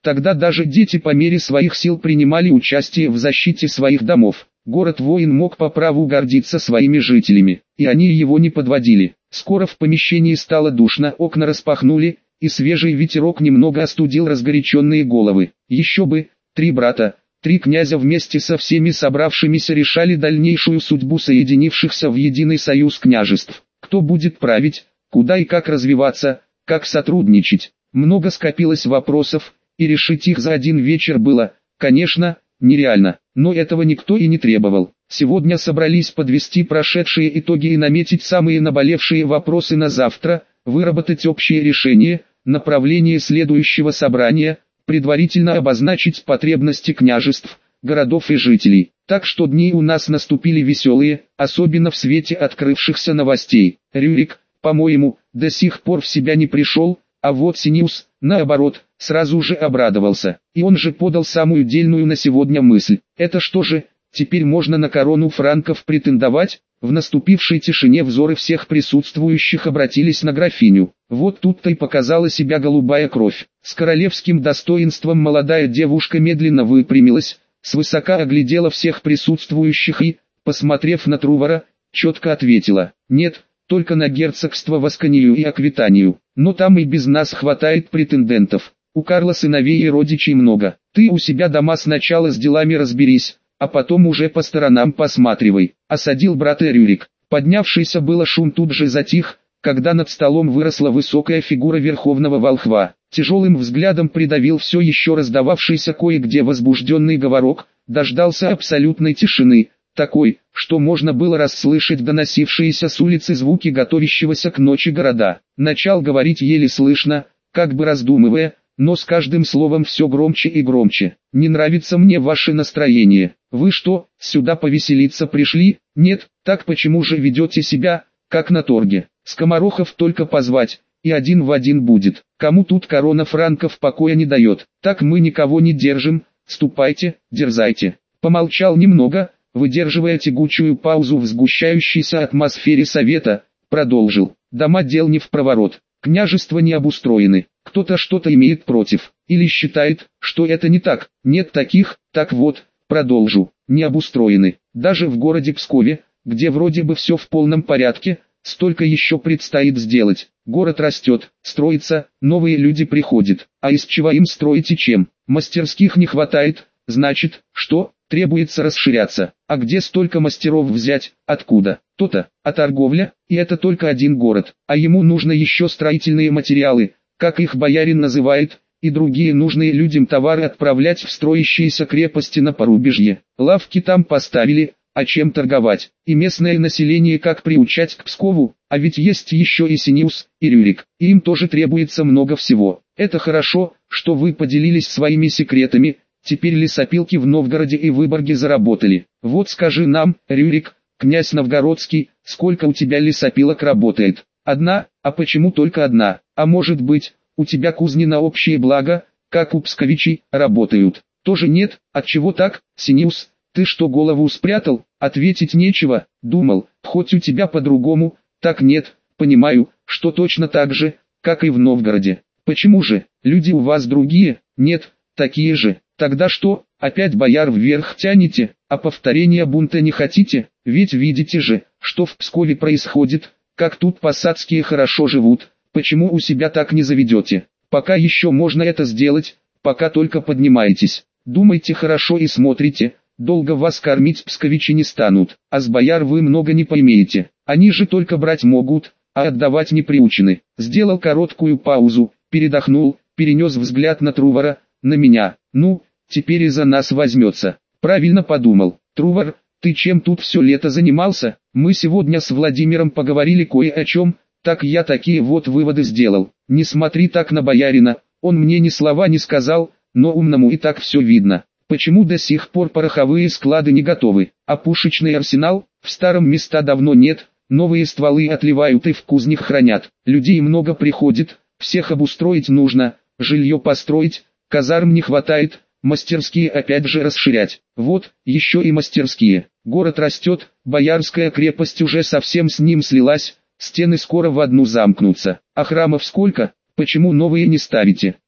Тогда даже дети по мере своих сил принимали участие в защите своих домов. Город-воин мог по праву гордиться своими жителями, и они его не подводили. Скоро в помещении стало душно, окна распахнули, и свежий ветерок немного остудил разгоряченные головы. Еще бы, три брата, три князя вместе со всеми собравшимися решали дальнейшую судьбу соединившихся в единый союз княжеств. Кто будет править, куда и как развиваться, как сотрудничать. Много скопилось вопросов, и решить их за один вечер было, конечно, нереально. Но этого никто и не требовал. Сегодня собрались подвести прошедшие итоги и наметить самые наболевшие вопросы на завтра, выработать общее решение, направление следующего собрания, предварительно обозначить потребности княжеств, городов и жителей. Так что дни у нас наступили веселые, особенно в свете открывшихся новостей. Рюрик, по-моему, до сих пор в себя не пришел, а вот Синиус, наоборот, сразу же обрадовался. И он же подал самую дельную на сегодня мысль. Это что же, теперь можно на корону франков претендовать? В наступившей тишине взоры всех присутствующих обратились на графиню. Вот тут-то и показала себя голубая кровь. С королевским достоинством молодая девушка медленно выпрямилась, свысока оглядела всех присутствующих и, посмотрев на Трувора, четко ответила: «Нет, только на герцогство в Асканию и Аквитанию. Но там и без нас хватает претендентов. У Карла сыновей и родичей много. Ты у себя дома сначала с делами разберись, а потом уже по сторонам посматривай», — осадил брата Рюрик. Поднявшийся было шум тут же затих, когда над столом выросла высокая фигура верховного волхва. Тяжелым взглядом придавил все еще раздававшийся кое-где возбужденный говорок, дождался абсолютной тишины, такой, что можно было расслышать доносившиеся с улицы звуки готовящегося к ночи города. Начал говорить еле слышно, как бы раздумывая, но с каждым словом все громче и громче. «Не нравится мне ваше настроение. Вы что, сюда повеселиться пришли? Нет, так почему же ведете себя, как на торге? Скоморохов только позвать, и один в один будет. Кому тут корона франков покоя не дает? Так мы никого не держим, ступайте, дерзайте». Помолчал немного, выдерживая тягучую паузу в сгущающейся атмосфере совета, продолжил: «Дома дел не впроворот, княжества не обустроены, кто-то что-то имеет против, или считает, что это не так. Нет таких, так вот, продолжу, не обустроены. Даже в городе Пскове, где вроде бы все в полном порядке, столько еще предстоит сделать. Город растет, строится, новые люди приходят. А из чего им строить и чем? Мастерских не хватает, значит, что? Требуется расширяться. А где столько мастеров взять? Откуда? То-то. А торговля? И это только один город. А ему нужно еще строительные материалы, как их боярин называет, и другие нужные людям товары отправлять в строящиеся крепости на порубежье. Лавки там поставили, а чем торговать? И местное население как приучать к Пскову? А ведь есть еще и Синиус, и Рюрик. И им тоже требуется много всего. Это хорошо, что вы поделились своими секретами. Теперь лесопилки в Новгороде и Выборге заработали. Вот скажи нам, Рюрик, князь Новгородский, сколько у тебя лесопилок работает? Одна? А почему только одна? А может быть, у тебя кузни на общее благо, как у псковичей, работают? Тоже нет? Отчего так, Синиус? Ты что, голову спрятал? Ответить нечего? Думал, хоть у тебя по-другому. Так нет, понимаю, что точно так же, как и в Новгороде. Почему же? Люди у вас другие? Нет, такие же. Тогда что, опять бояр вверх тянете, а повторения бунта не хотите? Ведь видите же, что в Пскове происходит, как тут посадские хорошо живут. Почему у себя так не заведете? Пока еще можно это сделать, пока только поднимаетесь. Думайте хорошо и смотрите, долго вас кормить псковичи не станут, а с бояр вы много не поймеете. Они же только брать могут, а отдавать не приучены. Сделал короткую паузу, передохнул, перенес взгляд на Трувора, на меня. Ну, теперь и за нас возьмется. Правильно подумал. Трувор, ты чем тут все лето занимался? Мы сегодня с Владимиром поговорили кое о чем, так я такие вот выводы сделал. Не смотри так на боярина, он мне ни слова не сказал, но умному и так все видно. Почему до сих пор пороховые склады не готовы, а пушечный арсенал? В старом места давно нет, новые стволы отливают и в кузнях хранят. Людей много приходит, всех обустроить нужно, жилье построить, казарм не хватает, мастерские опять же расширять. Вот, еще и мастерские. Город растет, боярская крепость уже совсем с ним слилась, стены скоро в одну замкнутся. А храмов сколько? Почему новые не ставите?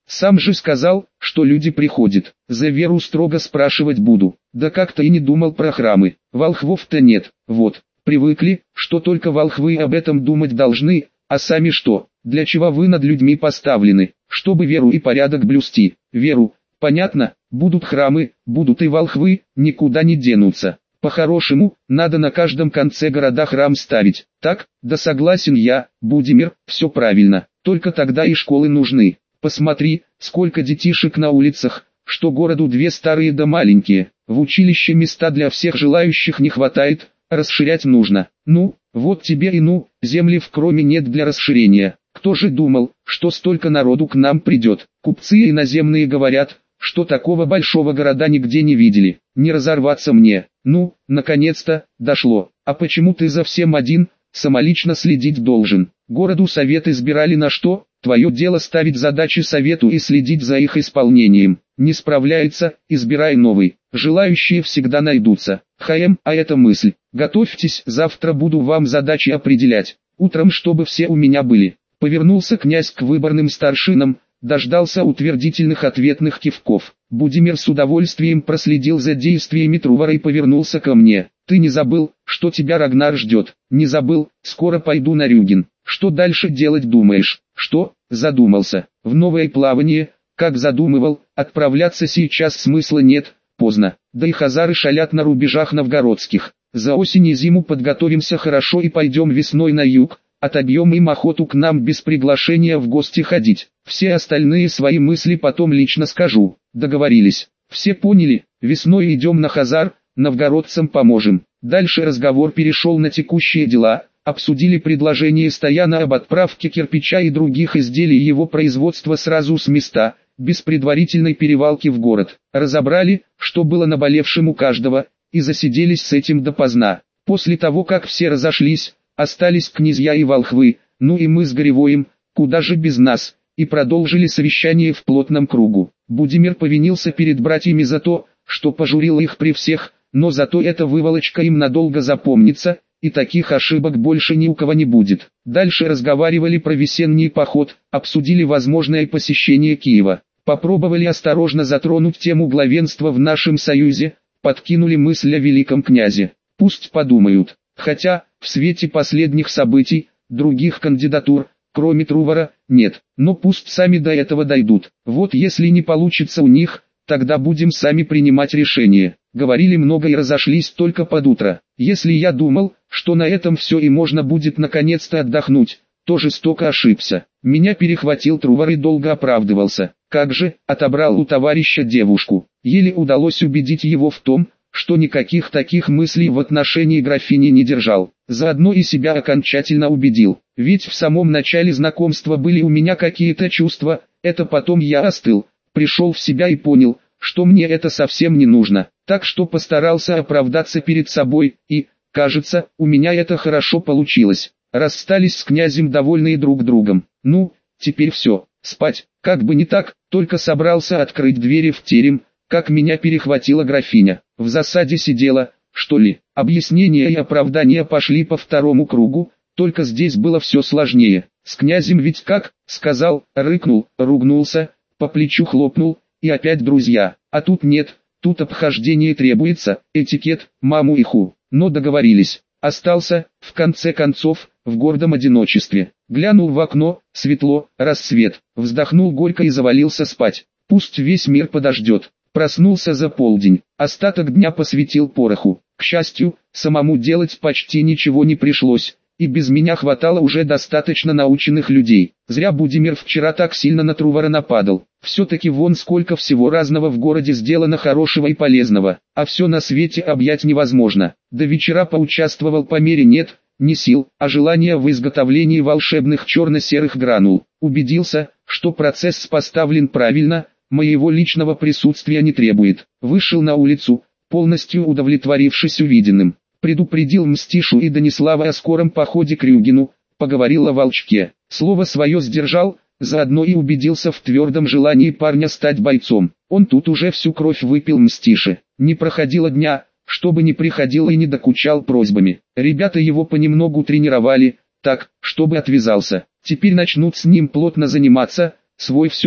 Сам же сказал, что люди приходят. За веру строго спрашивать буду. Да как-то и не думал про храмы. Волхвов-то нет. Вот, привыкли, что только волхвы об этом думать должны, а сами что? Для чего вы над людьми поставлены? Чтобы веру и порядок блюсти. Веру, понятно, будут храмы, будут и волхвы, никуда не денутся. По-хорошему, надо на каждом конце города храм ставить. Так, да согласен я, Будимир, все правильно. Только тогда и школы нужны. Посмотри, сколько детишек на улицах, что городу две старые да маленькие. В училище места для всех желающих не хватает, расширять нужно. Ну, вот тебе и ну, земли в кроме нет для расширения. Кто же думал, что столько народу к нам придет? Купцы иноземные говорят, что такого большого города нигде не видели. Не разорваться мне. Ну, наконец-то, дошло. А почему ты за всем один, самолично следить должен? Городу совет избирали на что? Твое дело ставить задачи совету и следить за их исполнением. Не справляется, избирай новый. Желающие всегда найдутся. Хаем, а это мысль. Готовьтесь, завтра буду вам задачи определять. Утром, чтобы все у меня были. Повернулся князь к выборным старшинам, дождался утвердительных ответных кивков. Будимир с удовольствием проследил за действиями Трувора и повернулся ко мне. Ты не забыл, что тебя Рагнар ждет? Не забыл, скоро пойду на Рюген. Что дальше делать думаешь? Что? Задумался. В новое плавание, как задумывал, отправляться сейчас смысла нет, поздно. Да и хазары шалят на рубежах новгородских. За осень и зиму подготовимся хорошо и пойдем весной на юг. Отобьем им охоту к нам без приглашения в гости ходить. Все остальные свои мысли потом лично скажу. Договорились. Все поняли, весной идем на Хазар, новгородцам поможем. Дальше разговор перешел на текущие дела. Обсудили предложение Стояна об отправке кирпича и других изделий его производства сразу с места, без предварительной перевалки в город. Разобрали, что было наболевшим у каждого, и засиделись с этим допоздна. После того, как все разошлись, остались князья и волхвы, ну и мы с Горевоем, куда же без нас, и продолжили совещание в плотном кругу. Будимир повинился перед братьями за то, что пожурил их при всех, но зато эта выволочка им надолго запомнится, и таких ошибок больше ни у кого не будет. Дальше разговаривали про весенний поход, обсудили возможное посещение Киева. Попробовали осторожно затронуть тему главенства в нашем союзе, подкинули мысль о великом князе. Пусть подумают. Хотя, в свете последних событий, других кандидатур, кроме Трувора, нет. Но пусть сами до этого дойдут. Вот если не получится у них, тогда будем сами принимать решение. Говорили много и разошлись только под утро. Если я думал, что на этом все и можно будет наконец-то отдохнуть, то жестоко ошибся. Меня перехватил Трувор и долго оправдывался. Как же, отобрал у товарища девушку. Еле удалось убедить его в том, что никаких таких мыслей в отношении графини не держал. Заодно и себя окончательно убедил. Ведь в самом начале знакомства были у меня какие-то чувства, это потом я остыл, пришел в себя и понял, что мне это совсем не нужно. Так что постарался оправдаться перед собой, и, кажется, у меня это хорошо получилось. Расстались с князем довольные друг другом. Ну, теперь все, спать. Как бы не так, только собрался открыть двери в терем, как меня перехватила графиня. В засаде сидела, что ли? Объяснения и оправдания пошли по второму кругу, только здесь было все сложнее. С князем ведь как, сказал, рыкнул, ругнулся, по плечу хлопнул, и опять друзья. А тут нет, тут обхождение требуется, этикет, маму и ху. Но договорились. Остался, в конце концов, в гордом одиночестве. Глянул в окно, светло, рассвет. Вздохнул горько и завалился спать. Пусть весь мир подождет. Проснулся за полдень. Остаток дня посвятил пороху. К счастью, самому делать почти ничего не пришлось. И без меня хватало уже достаточно наученных людей. Зря Будимир вчера так сильно на Трувора нападал. Все-таки вон сколько всего разного в городе сделано хорошего и полезного. А все на свете объять невозможно. До вечера поучаствовал по мере нет, не сил, а желания в изготовлении волшебных черно-серых гранул. Убедился, что процесс поставлен правильно, моего личного присутствия не требует. Вышел на улицу, полностью удовлетворившись увиденным. Предупредил Мстишу и Данислава о скором походе к Рюгену, поговорил о волчке. Слово свое сдержал, заодно и убедился в твердом желании парня стать бойцом. Он тут уже всю кровь выпил Мстише. Не проходило дня, чтобы не приходил и не докучал просьбами. Ребята его понемногу тренировали, так, чтобы отвязался. Теперь начнут с ним плотно заниматься, свой все же.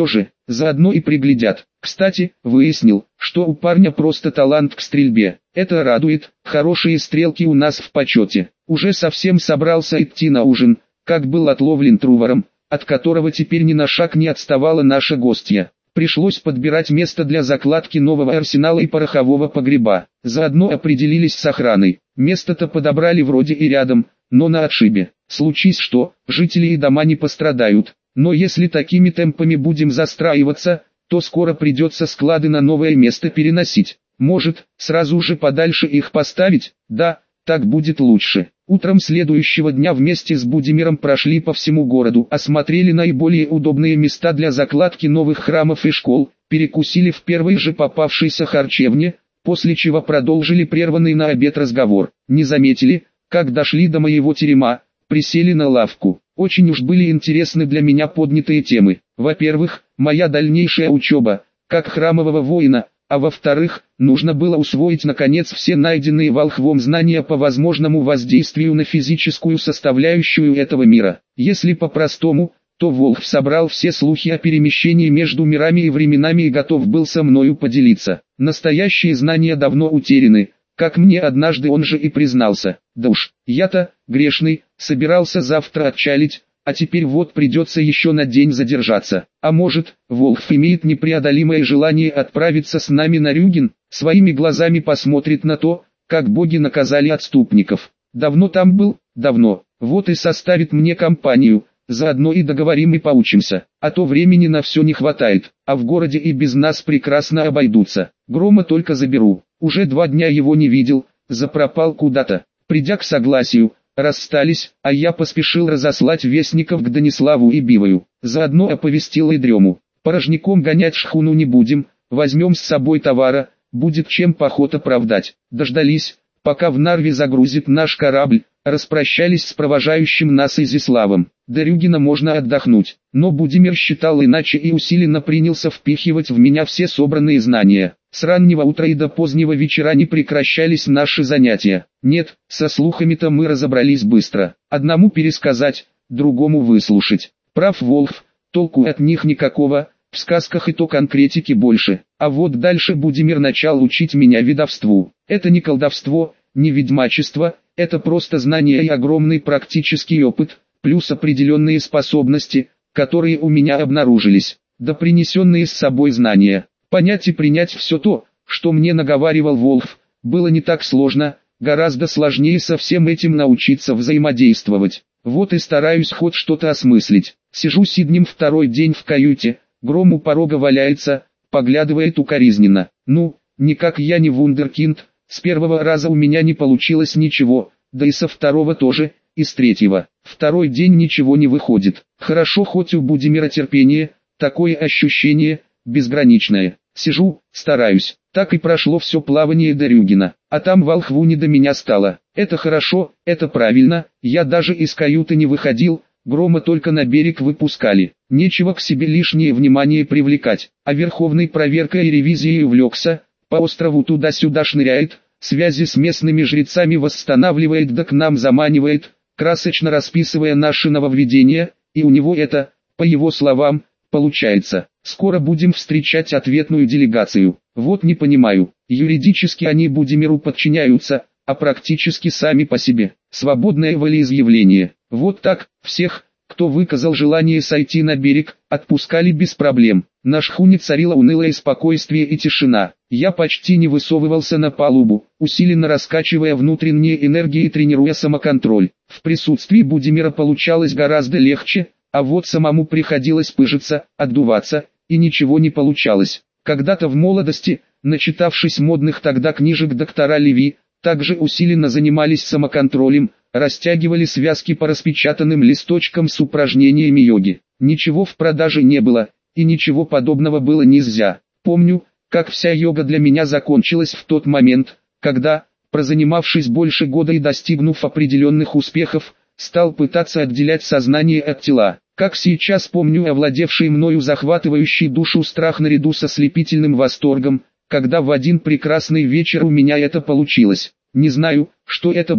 заодно и приглядят. Кстати, выяснил, что у парня просто талант к стрельбе. Это радует, хорошие стрелки у нас в почете. Уже совсем собрался идти на ужин, как был отловлен Трувором, от которого теперь ни на шаг не отставала наша гостья. Пришлось подбирать место для закладки нового арсенала и порохового погреба. Заодно определились с охраной. Место-то подобрали вроде и рядом, но на отшибе. Случись что, жители и дома не пострадают. Но если такими темпами будем застраиваться, то скоро придется склады на новое место переносить. Может, сразу же подальше их поставить? Да, так будет лучше. Утром следующего дня вместе с Будимиром прошли по всему городу, осмотрели наиболее удобные места для закладки новых храмов и школ, перекусили в первой же попавшейся харчевне, после чего продолжили прерванный на обед разговор. Не заметили, как дошли до моего терема, присели на лавку. Очень уж были интересны для меня поднятые темы. Во-первых, моя дальнейшая учеба, как храмового воина, а во-вторых, нужно было усвоить наконец все найденные волхвом знания по возможному воздействию на физическую составляющую этого мира. Если по-простому, то волхв собрал все слухи о перемещении между мирами и временами и готов был со мною поделиться. Настоящие знания давно утеряны, как мне однажды он же и признался. Да уж, я-то, грешный, собирался завтра отчалить, а теперь вот придется еще на день задержаться. А может, волхв имеет непреодолимое желание отправиться с нами на Рюген, своими глазами посмотрит на то, как боги наказали отступников. Давно там был, давно, вот и составит мне компанию, заодно и договорим и поучимся. А то времени на все не хватает, а в городе и без нас прекрасно обойдутся. Грома только заберу, уже два дня его не видел, запропал куда-то. Придя к согласию, расстались, а я поспешил разослать вестников к Даниславу и Бивою. Заодно оповестил и Дрему. Порожняком гонять шхуну не будем, возьмем с собой товара, будет чем поход оправдать. Дождались, пока в Нарве загрузит наш корабль, распрощались с провожающим нас Изяславом. До Рюгена можно отдохнуть, но Будимир считал иначе и усиленно принялся впихивать в меня все собранные знания. С раннего утра и до позднего вечера не прекращались наши занятия. Нет, со слухами-то мы разобрались быстро. Одному пересказать, другому выслушать. Прав волхв, толку от них никакого, в сказках и то конкретики больше. А вот дальше Будимир начал учить меня ведовству. Это не колдовство, не ведьмачество, это просто знание и огромный практический опыт, плюс определенные способности, которые у меня обнаружились, да принесенные с собой знания. Понять и принять все то, что мне наговаривал волхв, было не так сложно, гораздо сложнее со всем этим научиться взаимодействовать. Вот и стараюсь хоть что-то осмыслить. Сижу сиднем второй день в каюте, Гром у порога валяется, поглядывает укоризненно. Ну, никак я не вундеркинд, с первого раза у меня не получилось ничего, да и со второго тоже, и с третьего. Второй день ничего не выходит. Хорошо хоть у Будимира терпение, такое ощущение, безграничное. Сижу, стараюсь. Так и прошло все плавание до Рюгена. А там волхву не до меня стало. Это хорошо, это правильно, я даже из каюты не выходил, Грома только на берег выпускали. Нечего к себе лишнее внимание привлекать. А верховной проверкой и ревизией увлекся, по острову туда-сюда шныряет, связи с местными жрецами восстанавливает да к нам заманивает, красочно расписывая наши нововведения, и у него это, по его словам, получается. Скоро будем встречать ответную делегацию. Вот не понимаю, юридически они Будимиру подчиняются, а практически сами по себе. Свободное волеизъявление. Вот так, всех, кто выказал желание сойти на берег, отпускали без проблем. На шхуне царило унылое спокойствие и тишина. Я почти не высовывался на палубу, усиленно раскачивая внутренние энергии и тренируя самоконтроль. В присутствии Будимира получалось гораздо легче, а вот самому приходилось пыжиться, отдуваться, и ничего не получалось. Когда-то в молодости, начитавшись модных тогда книжек доктора Леви, также усиленно занимались самоконтролем, растягивали связки по распечатанным листочкам с упражнениями йоги. Ничего в продаже не было, и ничего подобного было нельзя. Помню, как вся йога для меня закончилась в тот момент, когда, прозанимавшись больше года и достигнув определенных успехов, стал пытаться отделять сознание от тела. Как сейчас помню овладевший мною захватывающий душу страх наряду со слепительным восторгом, когда в один прекрасный вечер у меня это получилось. Не знаю, что это было,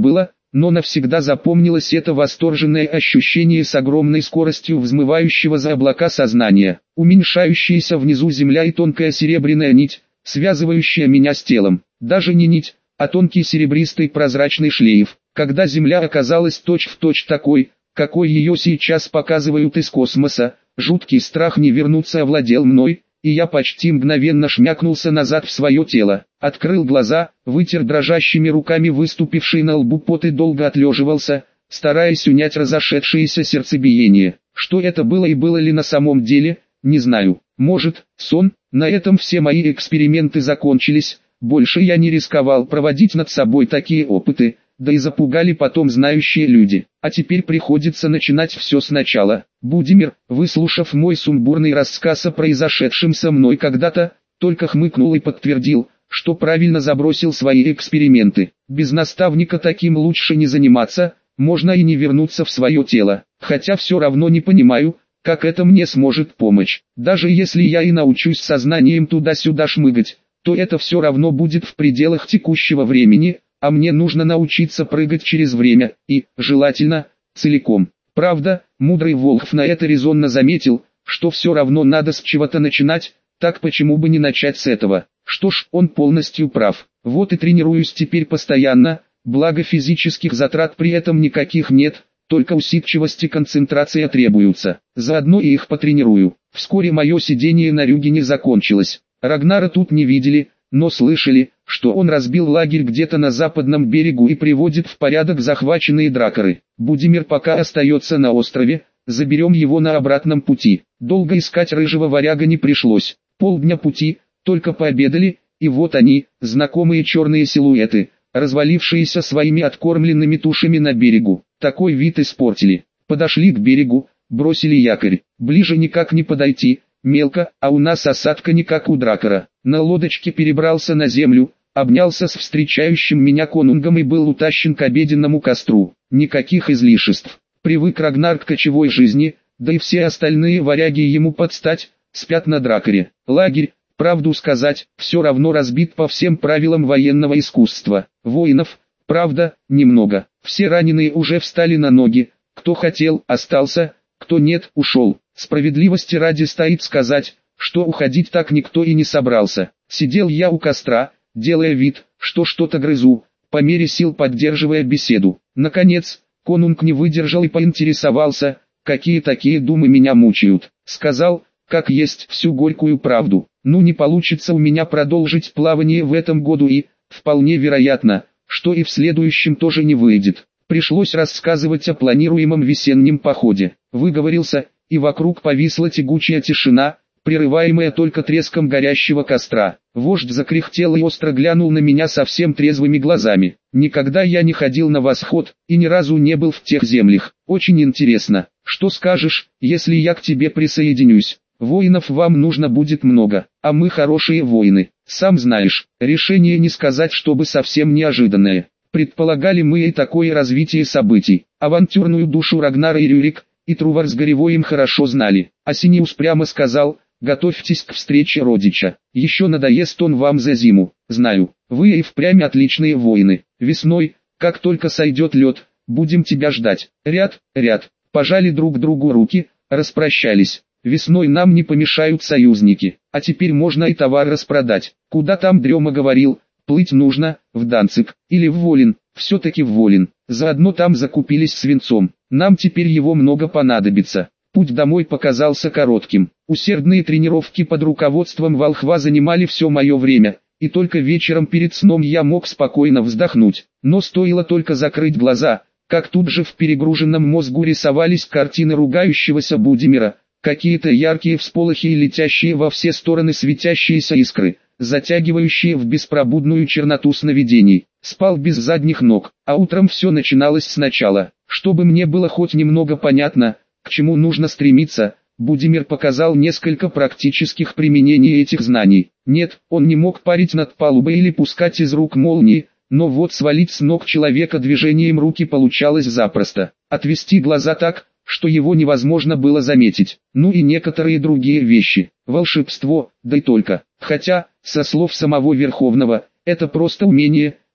но навсегда запомнилось это восторженное ощущение с огромной скоростью взмывающего за облака сознания, уменьшающаяся внизу земля и тонкая серебряная нить, связывающая меня с телом, даже не нить, а тонкий серебристый прозрачный шлейф, когда земля оказалась точь-в-точь такой, какой ее сейчас показывают из космоса, жуткий страх не вернуться овладел мной, и я почти мгновенно шмякнулся назад в свое тело, открыл глаза, вытер дрожащими руками выступивший на лбу пот и долго отлеживался, стараясь унять разошедшееся сердцебиение. Что это было и было ли на самом деле, не знаю. Может, сон? На этом все мои эксперименты закончились, больше я не рисковал проводить над собой такие опыты, да и запугали потом знающие люди. А теперь приходится начинать все сначала. Будимир, выслушав мой сумбурный рассказ о произошедшем со мной когда-то, только хмыкнул и подтвердил, что правильно забросил свои эксперименты. Без наставника таким лучше не заниматься, можно и не вернуться в свое тело. Хотя все равно не понимаю, как это мне сможет помочь. Даже если я и научусь сознанием туда-сюда шмыгать, то это все равно будет в пределах текущего времени, а мне нужно научиться прыгать через время, и, желательно, целиком. Правда, мудрый Волхв на это резонно заметил, что все равно надо с чего-то начинать, так почему бы не начать с этого? Что ж, он полностью прав. Вот и тренируюсь теперь постоянно, благо физических затрат при этом никаких нет, только усидчивость и концентрация требуются. Заодно и их потренирую. Вскоре мое сидение на Рюгене закончилось. Рагнара тут не видели, но слышали, что он разбил лагерь где-то на западном берегу и приводит в порядок захваченные дракары. Будимир пока остается на острове, заберем его на обратном пути. Долго искать рыжего варяга не пришлось. Полдня пути, только пообедали, и вот они, знакомые черные силуэты, развалившиеся своими откормленными тушами на берегу. Такой вид испортили. Подошли к берегу, бросили якорь. Ближе никак не подойти, мелко, а у нас осадка не как у дракара. На лодочке перебрался на землю, обнялся с встречающим меня конунгом и был утащен к обеденному костру. Никаких излишеств. Привык Рагнар к кочевой жизни, да и все остальные варяги ему подстать, спят на дракаре. Лагерь, правду сказать, все равно разбит по всем правилам военного искусства. Воинов, правда, немного. Все раненые уже встали на ноги, кто хотел, остался, кто нет, ушел. Справедливости ради стоит сказать, что уходить так никто и не собрался. Сидел я у костра, делая вид, что что-то грызу, по мере сил поддерживая беседу. Наконец, конунг не выдержал и поинтересовался, какие такие думы меня мучают. Сказал, как есть, всю горькую правду. Ну не получится у меня продолжить плавание в этом году и, вполне вероятно, что и в следующем тоже не выйдет. Пришлось рассказывать о планируемом весеннем походе. Выговорился, и вокруг повисла тягучая тишина, прерываемая только треском горящего костра. Вождь закряхтел и остро глянул на меня совсем трезвыми глазами. Никогда я не ходил на восход, и ни разу не был в тех землях. Очень интересно, что скажешь, если я к тебе присоединюсь? Воинов вам нужно будет много, а мы хорошие воины. Сам знаешь, решение не сказать, чтобы совсем неожиданное. Предполагали мы и такое развитие событий. Авантюрную душу Рагнара и Рюрик, и Трувор с Горевоем хорошо знали. А Синеус прямо сказал, готовьтесь к встрече родича. Еще надоест он вам за зиму. Знаю, вы и впрямь отличные воины. Весной, как только сойдет лед, будем тебя ждать. Ряд, ряд. Пожали друг другу руки, распрощались. Весной нам не помешают союзники. А теперь можно и товар распродать. Куда там Дрема говорил? Плыть нужно, в Данциг, или в Волин, все-таки в Волин. Заодно там закупились свинцом. Нам теперь его много понадобится. Путь домой показался коротким. Усердные тренировки под руководством волхва занимали все мое время, и только вечером перед сном я мог спокойно вздохнуть. Но стоило только закрыть глаза, как тут же в перегруженном мозгу рисовались картины ругающегося Будимира, какие-то яркие всполохи и летящие во все стороны светящиеся искры, затягивающие в беспробудную черноту сновидений. Спал без задних ног, а утром все начиналось сначала. Чтобы мне было хоть немного понятно, к чему нужно стремиться, Будимир показал несколько практических применений этих знаний. Нет, он не мог парить над палубой или пускать из рук молнии, но вот свалить с ног человека движением руки получалось запросто. Отвести глаза так, что его невозможно было заметить. Ну и некоторые другие вещи. Волшебство, да и только. Хотя, со слов самого Верховного, это просто умение,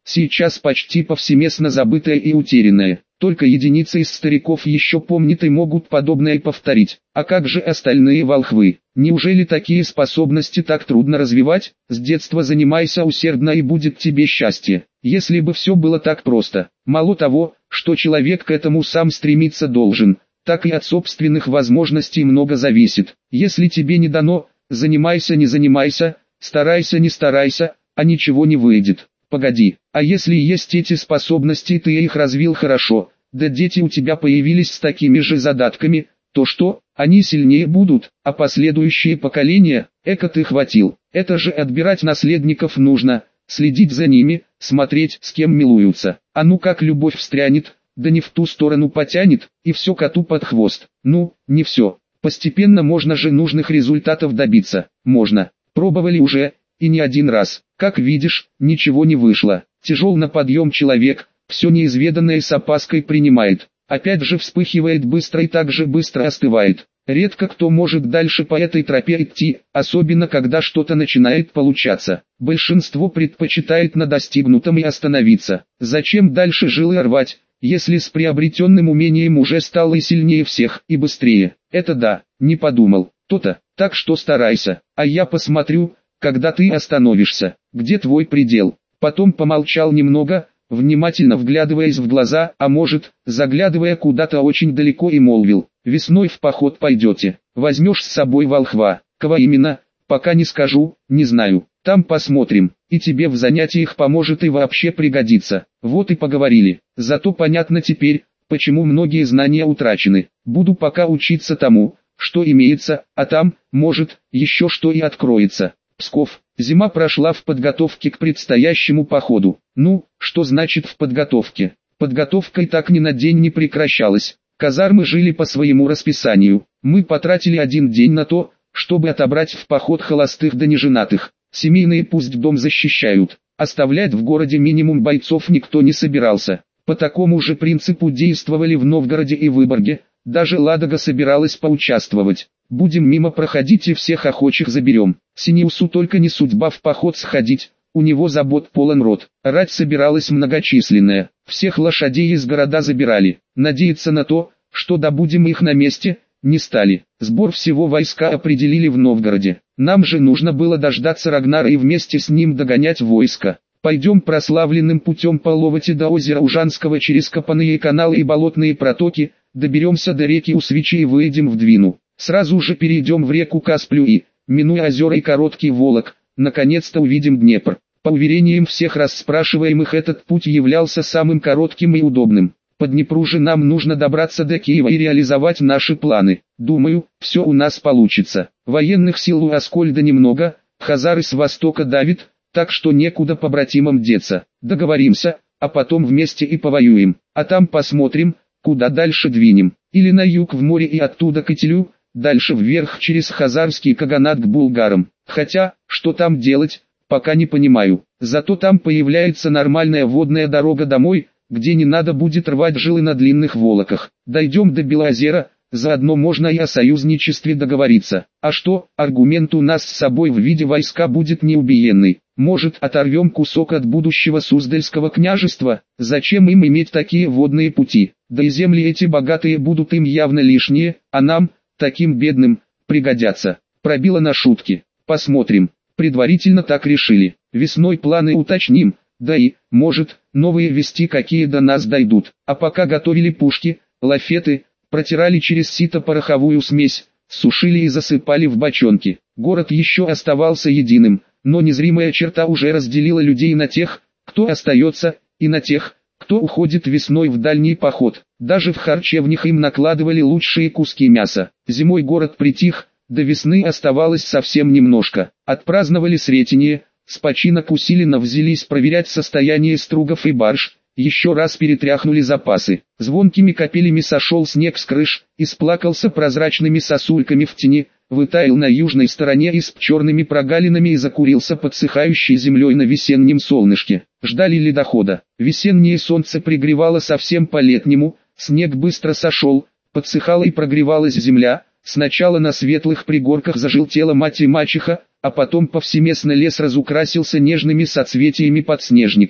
сейчас почти повсеместно забытое и утерянное. Только единицы из стариков еще помнят и могут подобное повторить. А как же остальные волхвы? Неужели такие способности так трудно развивать? С детства занимайся усердно и будет тебе счастье. Если бы все было так просто. Мало того, что человек к этому сам стремиться должен, так и от собственных возможностей много зависит. Если тебе не дано, занимайся не занимайся, старайся не старайся, а ничего не выйдет. Погоди, а если есть эти способности и ты их развил хорошо, да дети у тебя появились с такими же задатками, то что, они сильнее будут, а последующие поколения, эко ты хватил. Это же отбирать наследников нужно, следить за ними, смотреть, с кем милуются. А ну как любовь встрянет, да не в ту сторону потянет, и все коту под хвост. Ну, не все. Постепенно можно же нужных результатов добиться. Можно. Пробовали уже, и не один раз. Как видишь, ничего не вышло. Тяжел на подъем человек, все неизведанное с опаской принимает. Опять же вспыхивает быстро и так же быстро остывает. Редко кто может дальше по этой тропе идти, особенно когда что-то начинает получаться. Большинство предпочитает на достигнутом и остановиться. Зачем дальше жилы рвать, если с приобретенным умением уже стало и сильнее всех, и быстрее? Это да, не подумал, то-то, так что старайся, а я посмотрю, когда ты остановишься, где твой предел. Потом помолчал немного, внимательно вглядываясь в глаза, а может, заглядывая куда-то очень далеко и молвил: весной в поход пойдете, возьмешь с собой волхва. Кого именно, пока не скажу, не знаю, там посмотрим, и тебе в занятиях поможет и вообще пригодится. Вот и поговорили, зато понятно теперь, почему многие знания утрачены. Буду пока учиться тому, что имеется, а там, может, еще что и откроется. Псков. Зима прошла в подготовке к предстоящему походу. Ну, что значит в подготовке? Подготовка и так ни на день не прекращалась. Казармы жили по своему расписанию. Мы потратили один день на то, чтобы отобрать в поход холостых да неженатых. Семейные пусть дом защищают. Оставлять в городе минимум бойцов никто не собирался. По такому же принципу действовали в Новгороде и Выборге. Даже Ладога собиралась поучаствовать. Будем мимо проходить и всех охочих заберем. Синеусу только не судьба в поход сходить, у него забот полон рот. Рать собиралась многочисленная, всех лошадей из города забирали. Надеяться на то, что добудем их на месте, не стали. Сбор всего войска определили в Новгороде. Нам же нужно было дождаться Рагнара и вместе с ним догонять войско. Пойдем прославленным путем по Ловоте до озера Ужанского через копаные каналы и болотные протоки, доберемся до реки Усвичи и выйдем в Двину. Сразу же перейдем в реку Касплю и, минуя озера и короткий Волок, наконец-то увидим Днепр. По уверениям всех расспрашиваемых, этот путь являлся самым коротким и удобным. По Днепру же нам нужно добраться до Киева и реализовать наши планы. Думаю, все у нас получится. Военных сил у Аскольда немного, хазары с востока давят, так что некуда побратимам деться. Договоримся, а потом вместе и повоюем. А там посмотрим, куда дальше двинем. Или на юг в море и оттуда к Итилю, дальше вверх через Хазарский Каганат к булгарам. Хотя, что там делать, пока не понимаю. Зато там появляется нормальная водная дорога домой, где не надо будет рвать жилы на длинных волоках. Дойдем до Белоозера, заодно можно и о союзничестве договориться. А что, аргумент у нас с собой в виде войска будет неубиенный. Может, оторвем кусок от будущего Суздальского княжества? Зачем им иметь такие водные пути? Да и земли эти богатые будут им явно лишние, а нам, таким бедным, пригодятся. Пробило на шутки. Посмотрим. Предварительно так решили. Весной планы уточним, да и, может, новые вести какие до нас дойдут. А пока готовили пушки, лафеты, протирали через сито пороховую смесь, сушили и засыпали в бочонки. Город еще оставался единым, но незримая черта уже разделила людей на тех, кто остается, и на тех, кто уходит весной в дальний поход. Даже в харчевнях им накладывали лучшие куски мяса. Зимой город притих, до весны оставалось совсем немножко. Отпраздновали Сретение, с починок усиленно взялись проверять состояние стругов и барж, еще раз перетряхнули запасы. Звонкими капелями сошел снег с крыш, исплакался прозрачными сосульками в тени, вытаял на южной стороне и с черными прогалинами и закурился подсыхающей землей на весеннем солнышке. Ждали ледохода. Весеннее солнце пригревало совсем по-летнему, снег быстро сошел, подсыхала и прогревалась земля, сначала на светлых пригорках зажелтела мать и мачеха, а потом повсеместно лес разукрасился нежными соцветиями подснежников.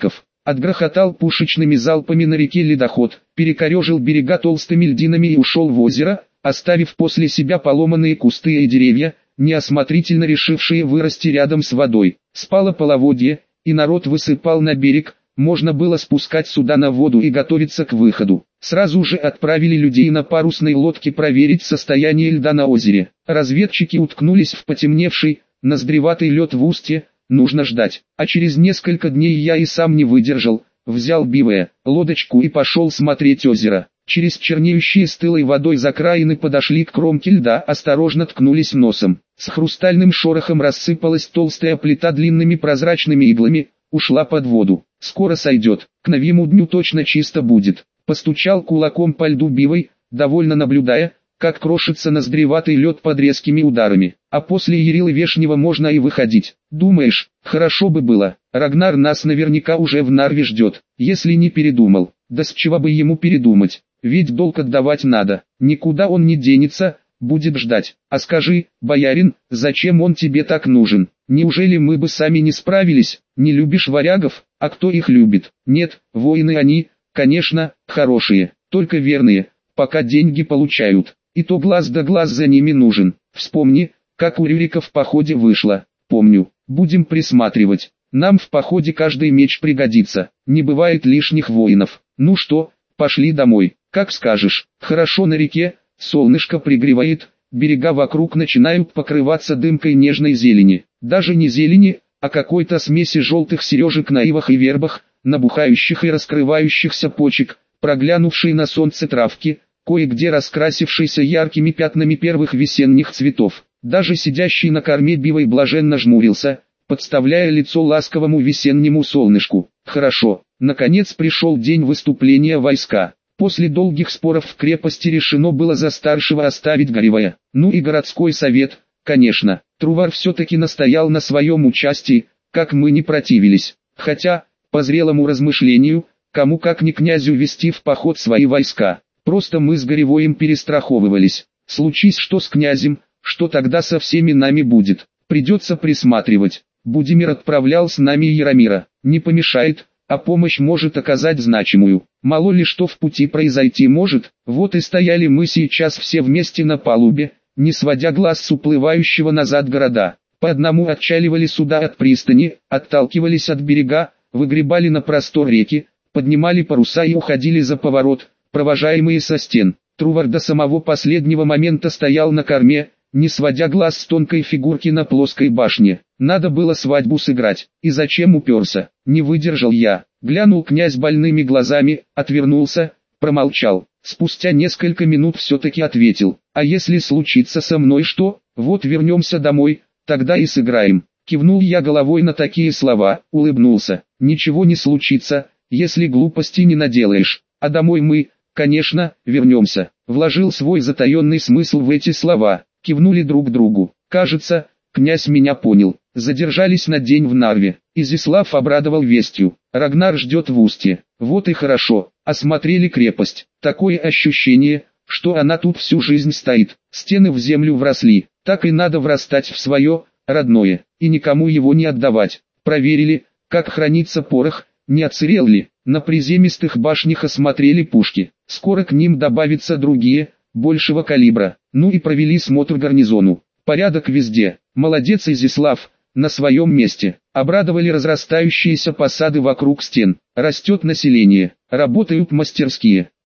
Отгрохотал пушечными залпами на реке ледоход, перекорежил берега толстыми льдинами и ушел в озеро, оставив после себя поломанные кусты и деревья, неосмотрительно решившие вырасти рядом с водой. Спало половодье, и народ высыпал на берег, можно было спускать суда на воду и готовиться к выходу. Сразу же отправили людей на парусной лодке проверить состояние льда на озере. Разведчики уткнулись в потемневший, ноздреватый лед в устье, нужно ждать. А через несколько дней я и сам не выдержал, взял бивая, лодочку и пошел смотреть озеро. Через чернеющие стылой водой закраины подошли к кромке льда, осторожно ткнулись носом. С хрустальным шорохом рассыпалась толстая плита длинными прозрачными иглами, ушла под воду. Скоро сойдет, к новому дню точно чисто будет. Постучал кулаком по льду бивой, довольно наблюдая, как крошится ноздреватый лед под резкими ударами. А после Ярилы Вешнего можно и выходить. Думаешь, хорошо бы было, Рагнар нас наверняка уже в Нарве ждет, если не передумал. Да с чего бы ему передумать, ведь долг отдавать надо, никуда он не денется, будет ждать. А скажи, боярин, зачем он тебе так нужен? Неужели мы бы сами не справились? Не любишь варягов? А кто их любит? Нет, воины они, конечно, хорошие, только верные, пока деньги получают. И то глаз да глаз за ними нужен. Вспомни, как у Рюрика в походе вышло. Помню, будем присматривать. Нам в походе каждый меч пригодится. Не бывает лишних воинов. Ну что, пошли домой. Как скажешь. Хорошо на реке, солнышко пригревает, берега вокруг начинают покрываться дымкой нежной зелени. Даже не зелени, а какой-то смеси желтых сережек на ивах и вербах, набухающих и раскрывающихся почек, проглянувшей на солнце травки, кое-где раскрасившийся яркими пятнами первых весенних цветов. Даже сидящий на корме бивой блаженно жмурился, подставляя лицо ласковому весеннему солнышку. Хорошо, наконец пришел день выступления войска. После долгих споров в крепости решено было за старшего оставить Горевая. Ну и городской совет, конечно. Трувар все-таки настоял на своем участии, как мы не противились. Хотя, по зрелому размышлению, кому как не князю вести в поход свои войска. Просто мы с Горевоем перестраховывались. Случись что с князем, что тогда со всеми нами будет. Придется присматривать. Будимир отправлял с нами Яромира. Не помешает, а помощь может оказать значимую. Мало ли что в пути произойти может. Вот и стояли мы сейчас все вместе на палубе, не сводя глаз с уплывающего назад города. По одному отчаливали суда от пристани, отталкивались от берега, выгребали на простор реки, поднимали паруса и уходили за поворот, провожаемые со стен. Трувар до самого последнего момента стоял на корме, не сводя глаз с тонкой фигурки на плоской башне. Надо было свадьбу сыграть. И зачем уперся? Не выдержал я. Глянул князь больными глазами, отвернулся, промолчал. Спустя несколько минут все-таки ответил. А если случится со мной что? Вот вернемся домой, тогда и сыграем. Кивнул я головой на такие слова, улыбнулся. Ничего не случится, если глупости не наделаешь. А домой мы, конечно, вернемся. Вложил свой затаенный смысл в эти слова. Кивнули друг другу. Кажется, князь меня понял. Задержались на день в Нарве. Изяслав обрадовал вестью. Рагнар ждет в устье. Вот и хорошо. Осмотрели крепость. Такое ощущение, что она тут всю жизнь стоит. Стены в землю вросли. Так и надо врастать в свое, родное. И никому его не отдавать. Проверили, как хранится порох, не отсырел ли. На приземистых башнях осмотрели пушки. Скоро к ним добавятся другие, большего калибра. Ну и провели смотр гарнизону. Порядок везде. Молодец Изяслав, на своем месте. Обрадовали разрастающиеся посады вокруг стен. Растет население, работают мастерские.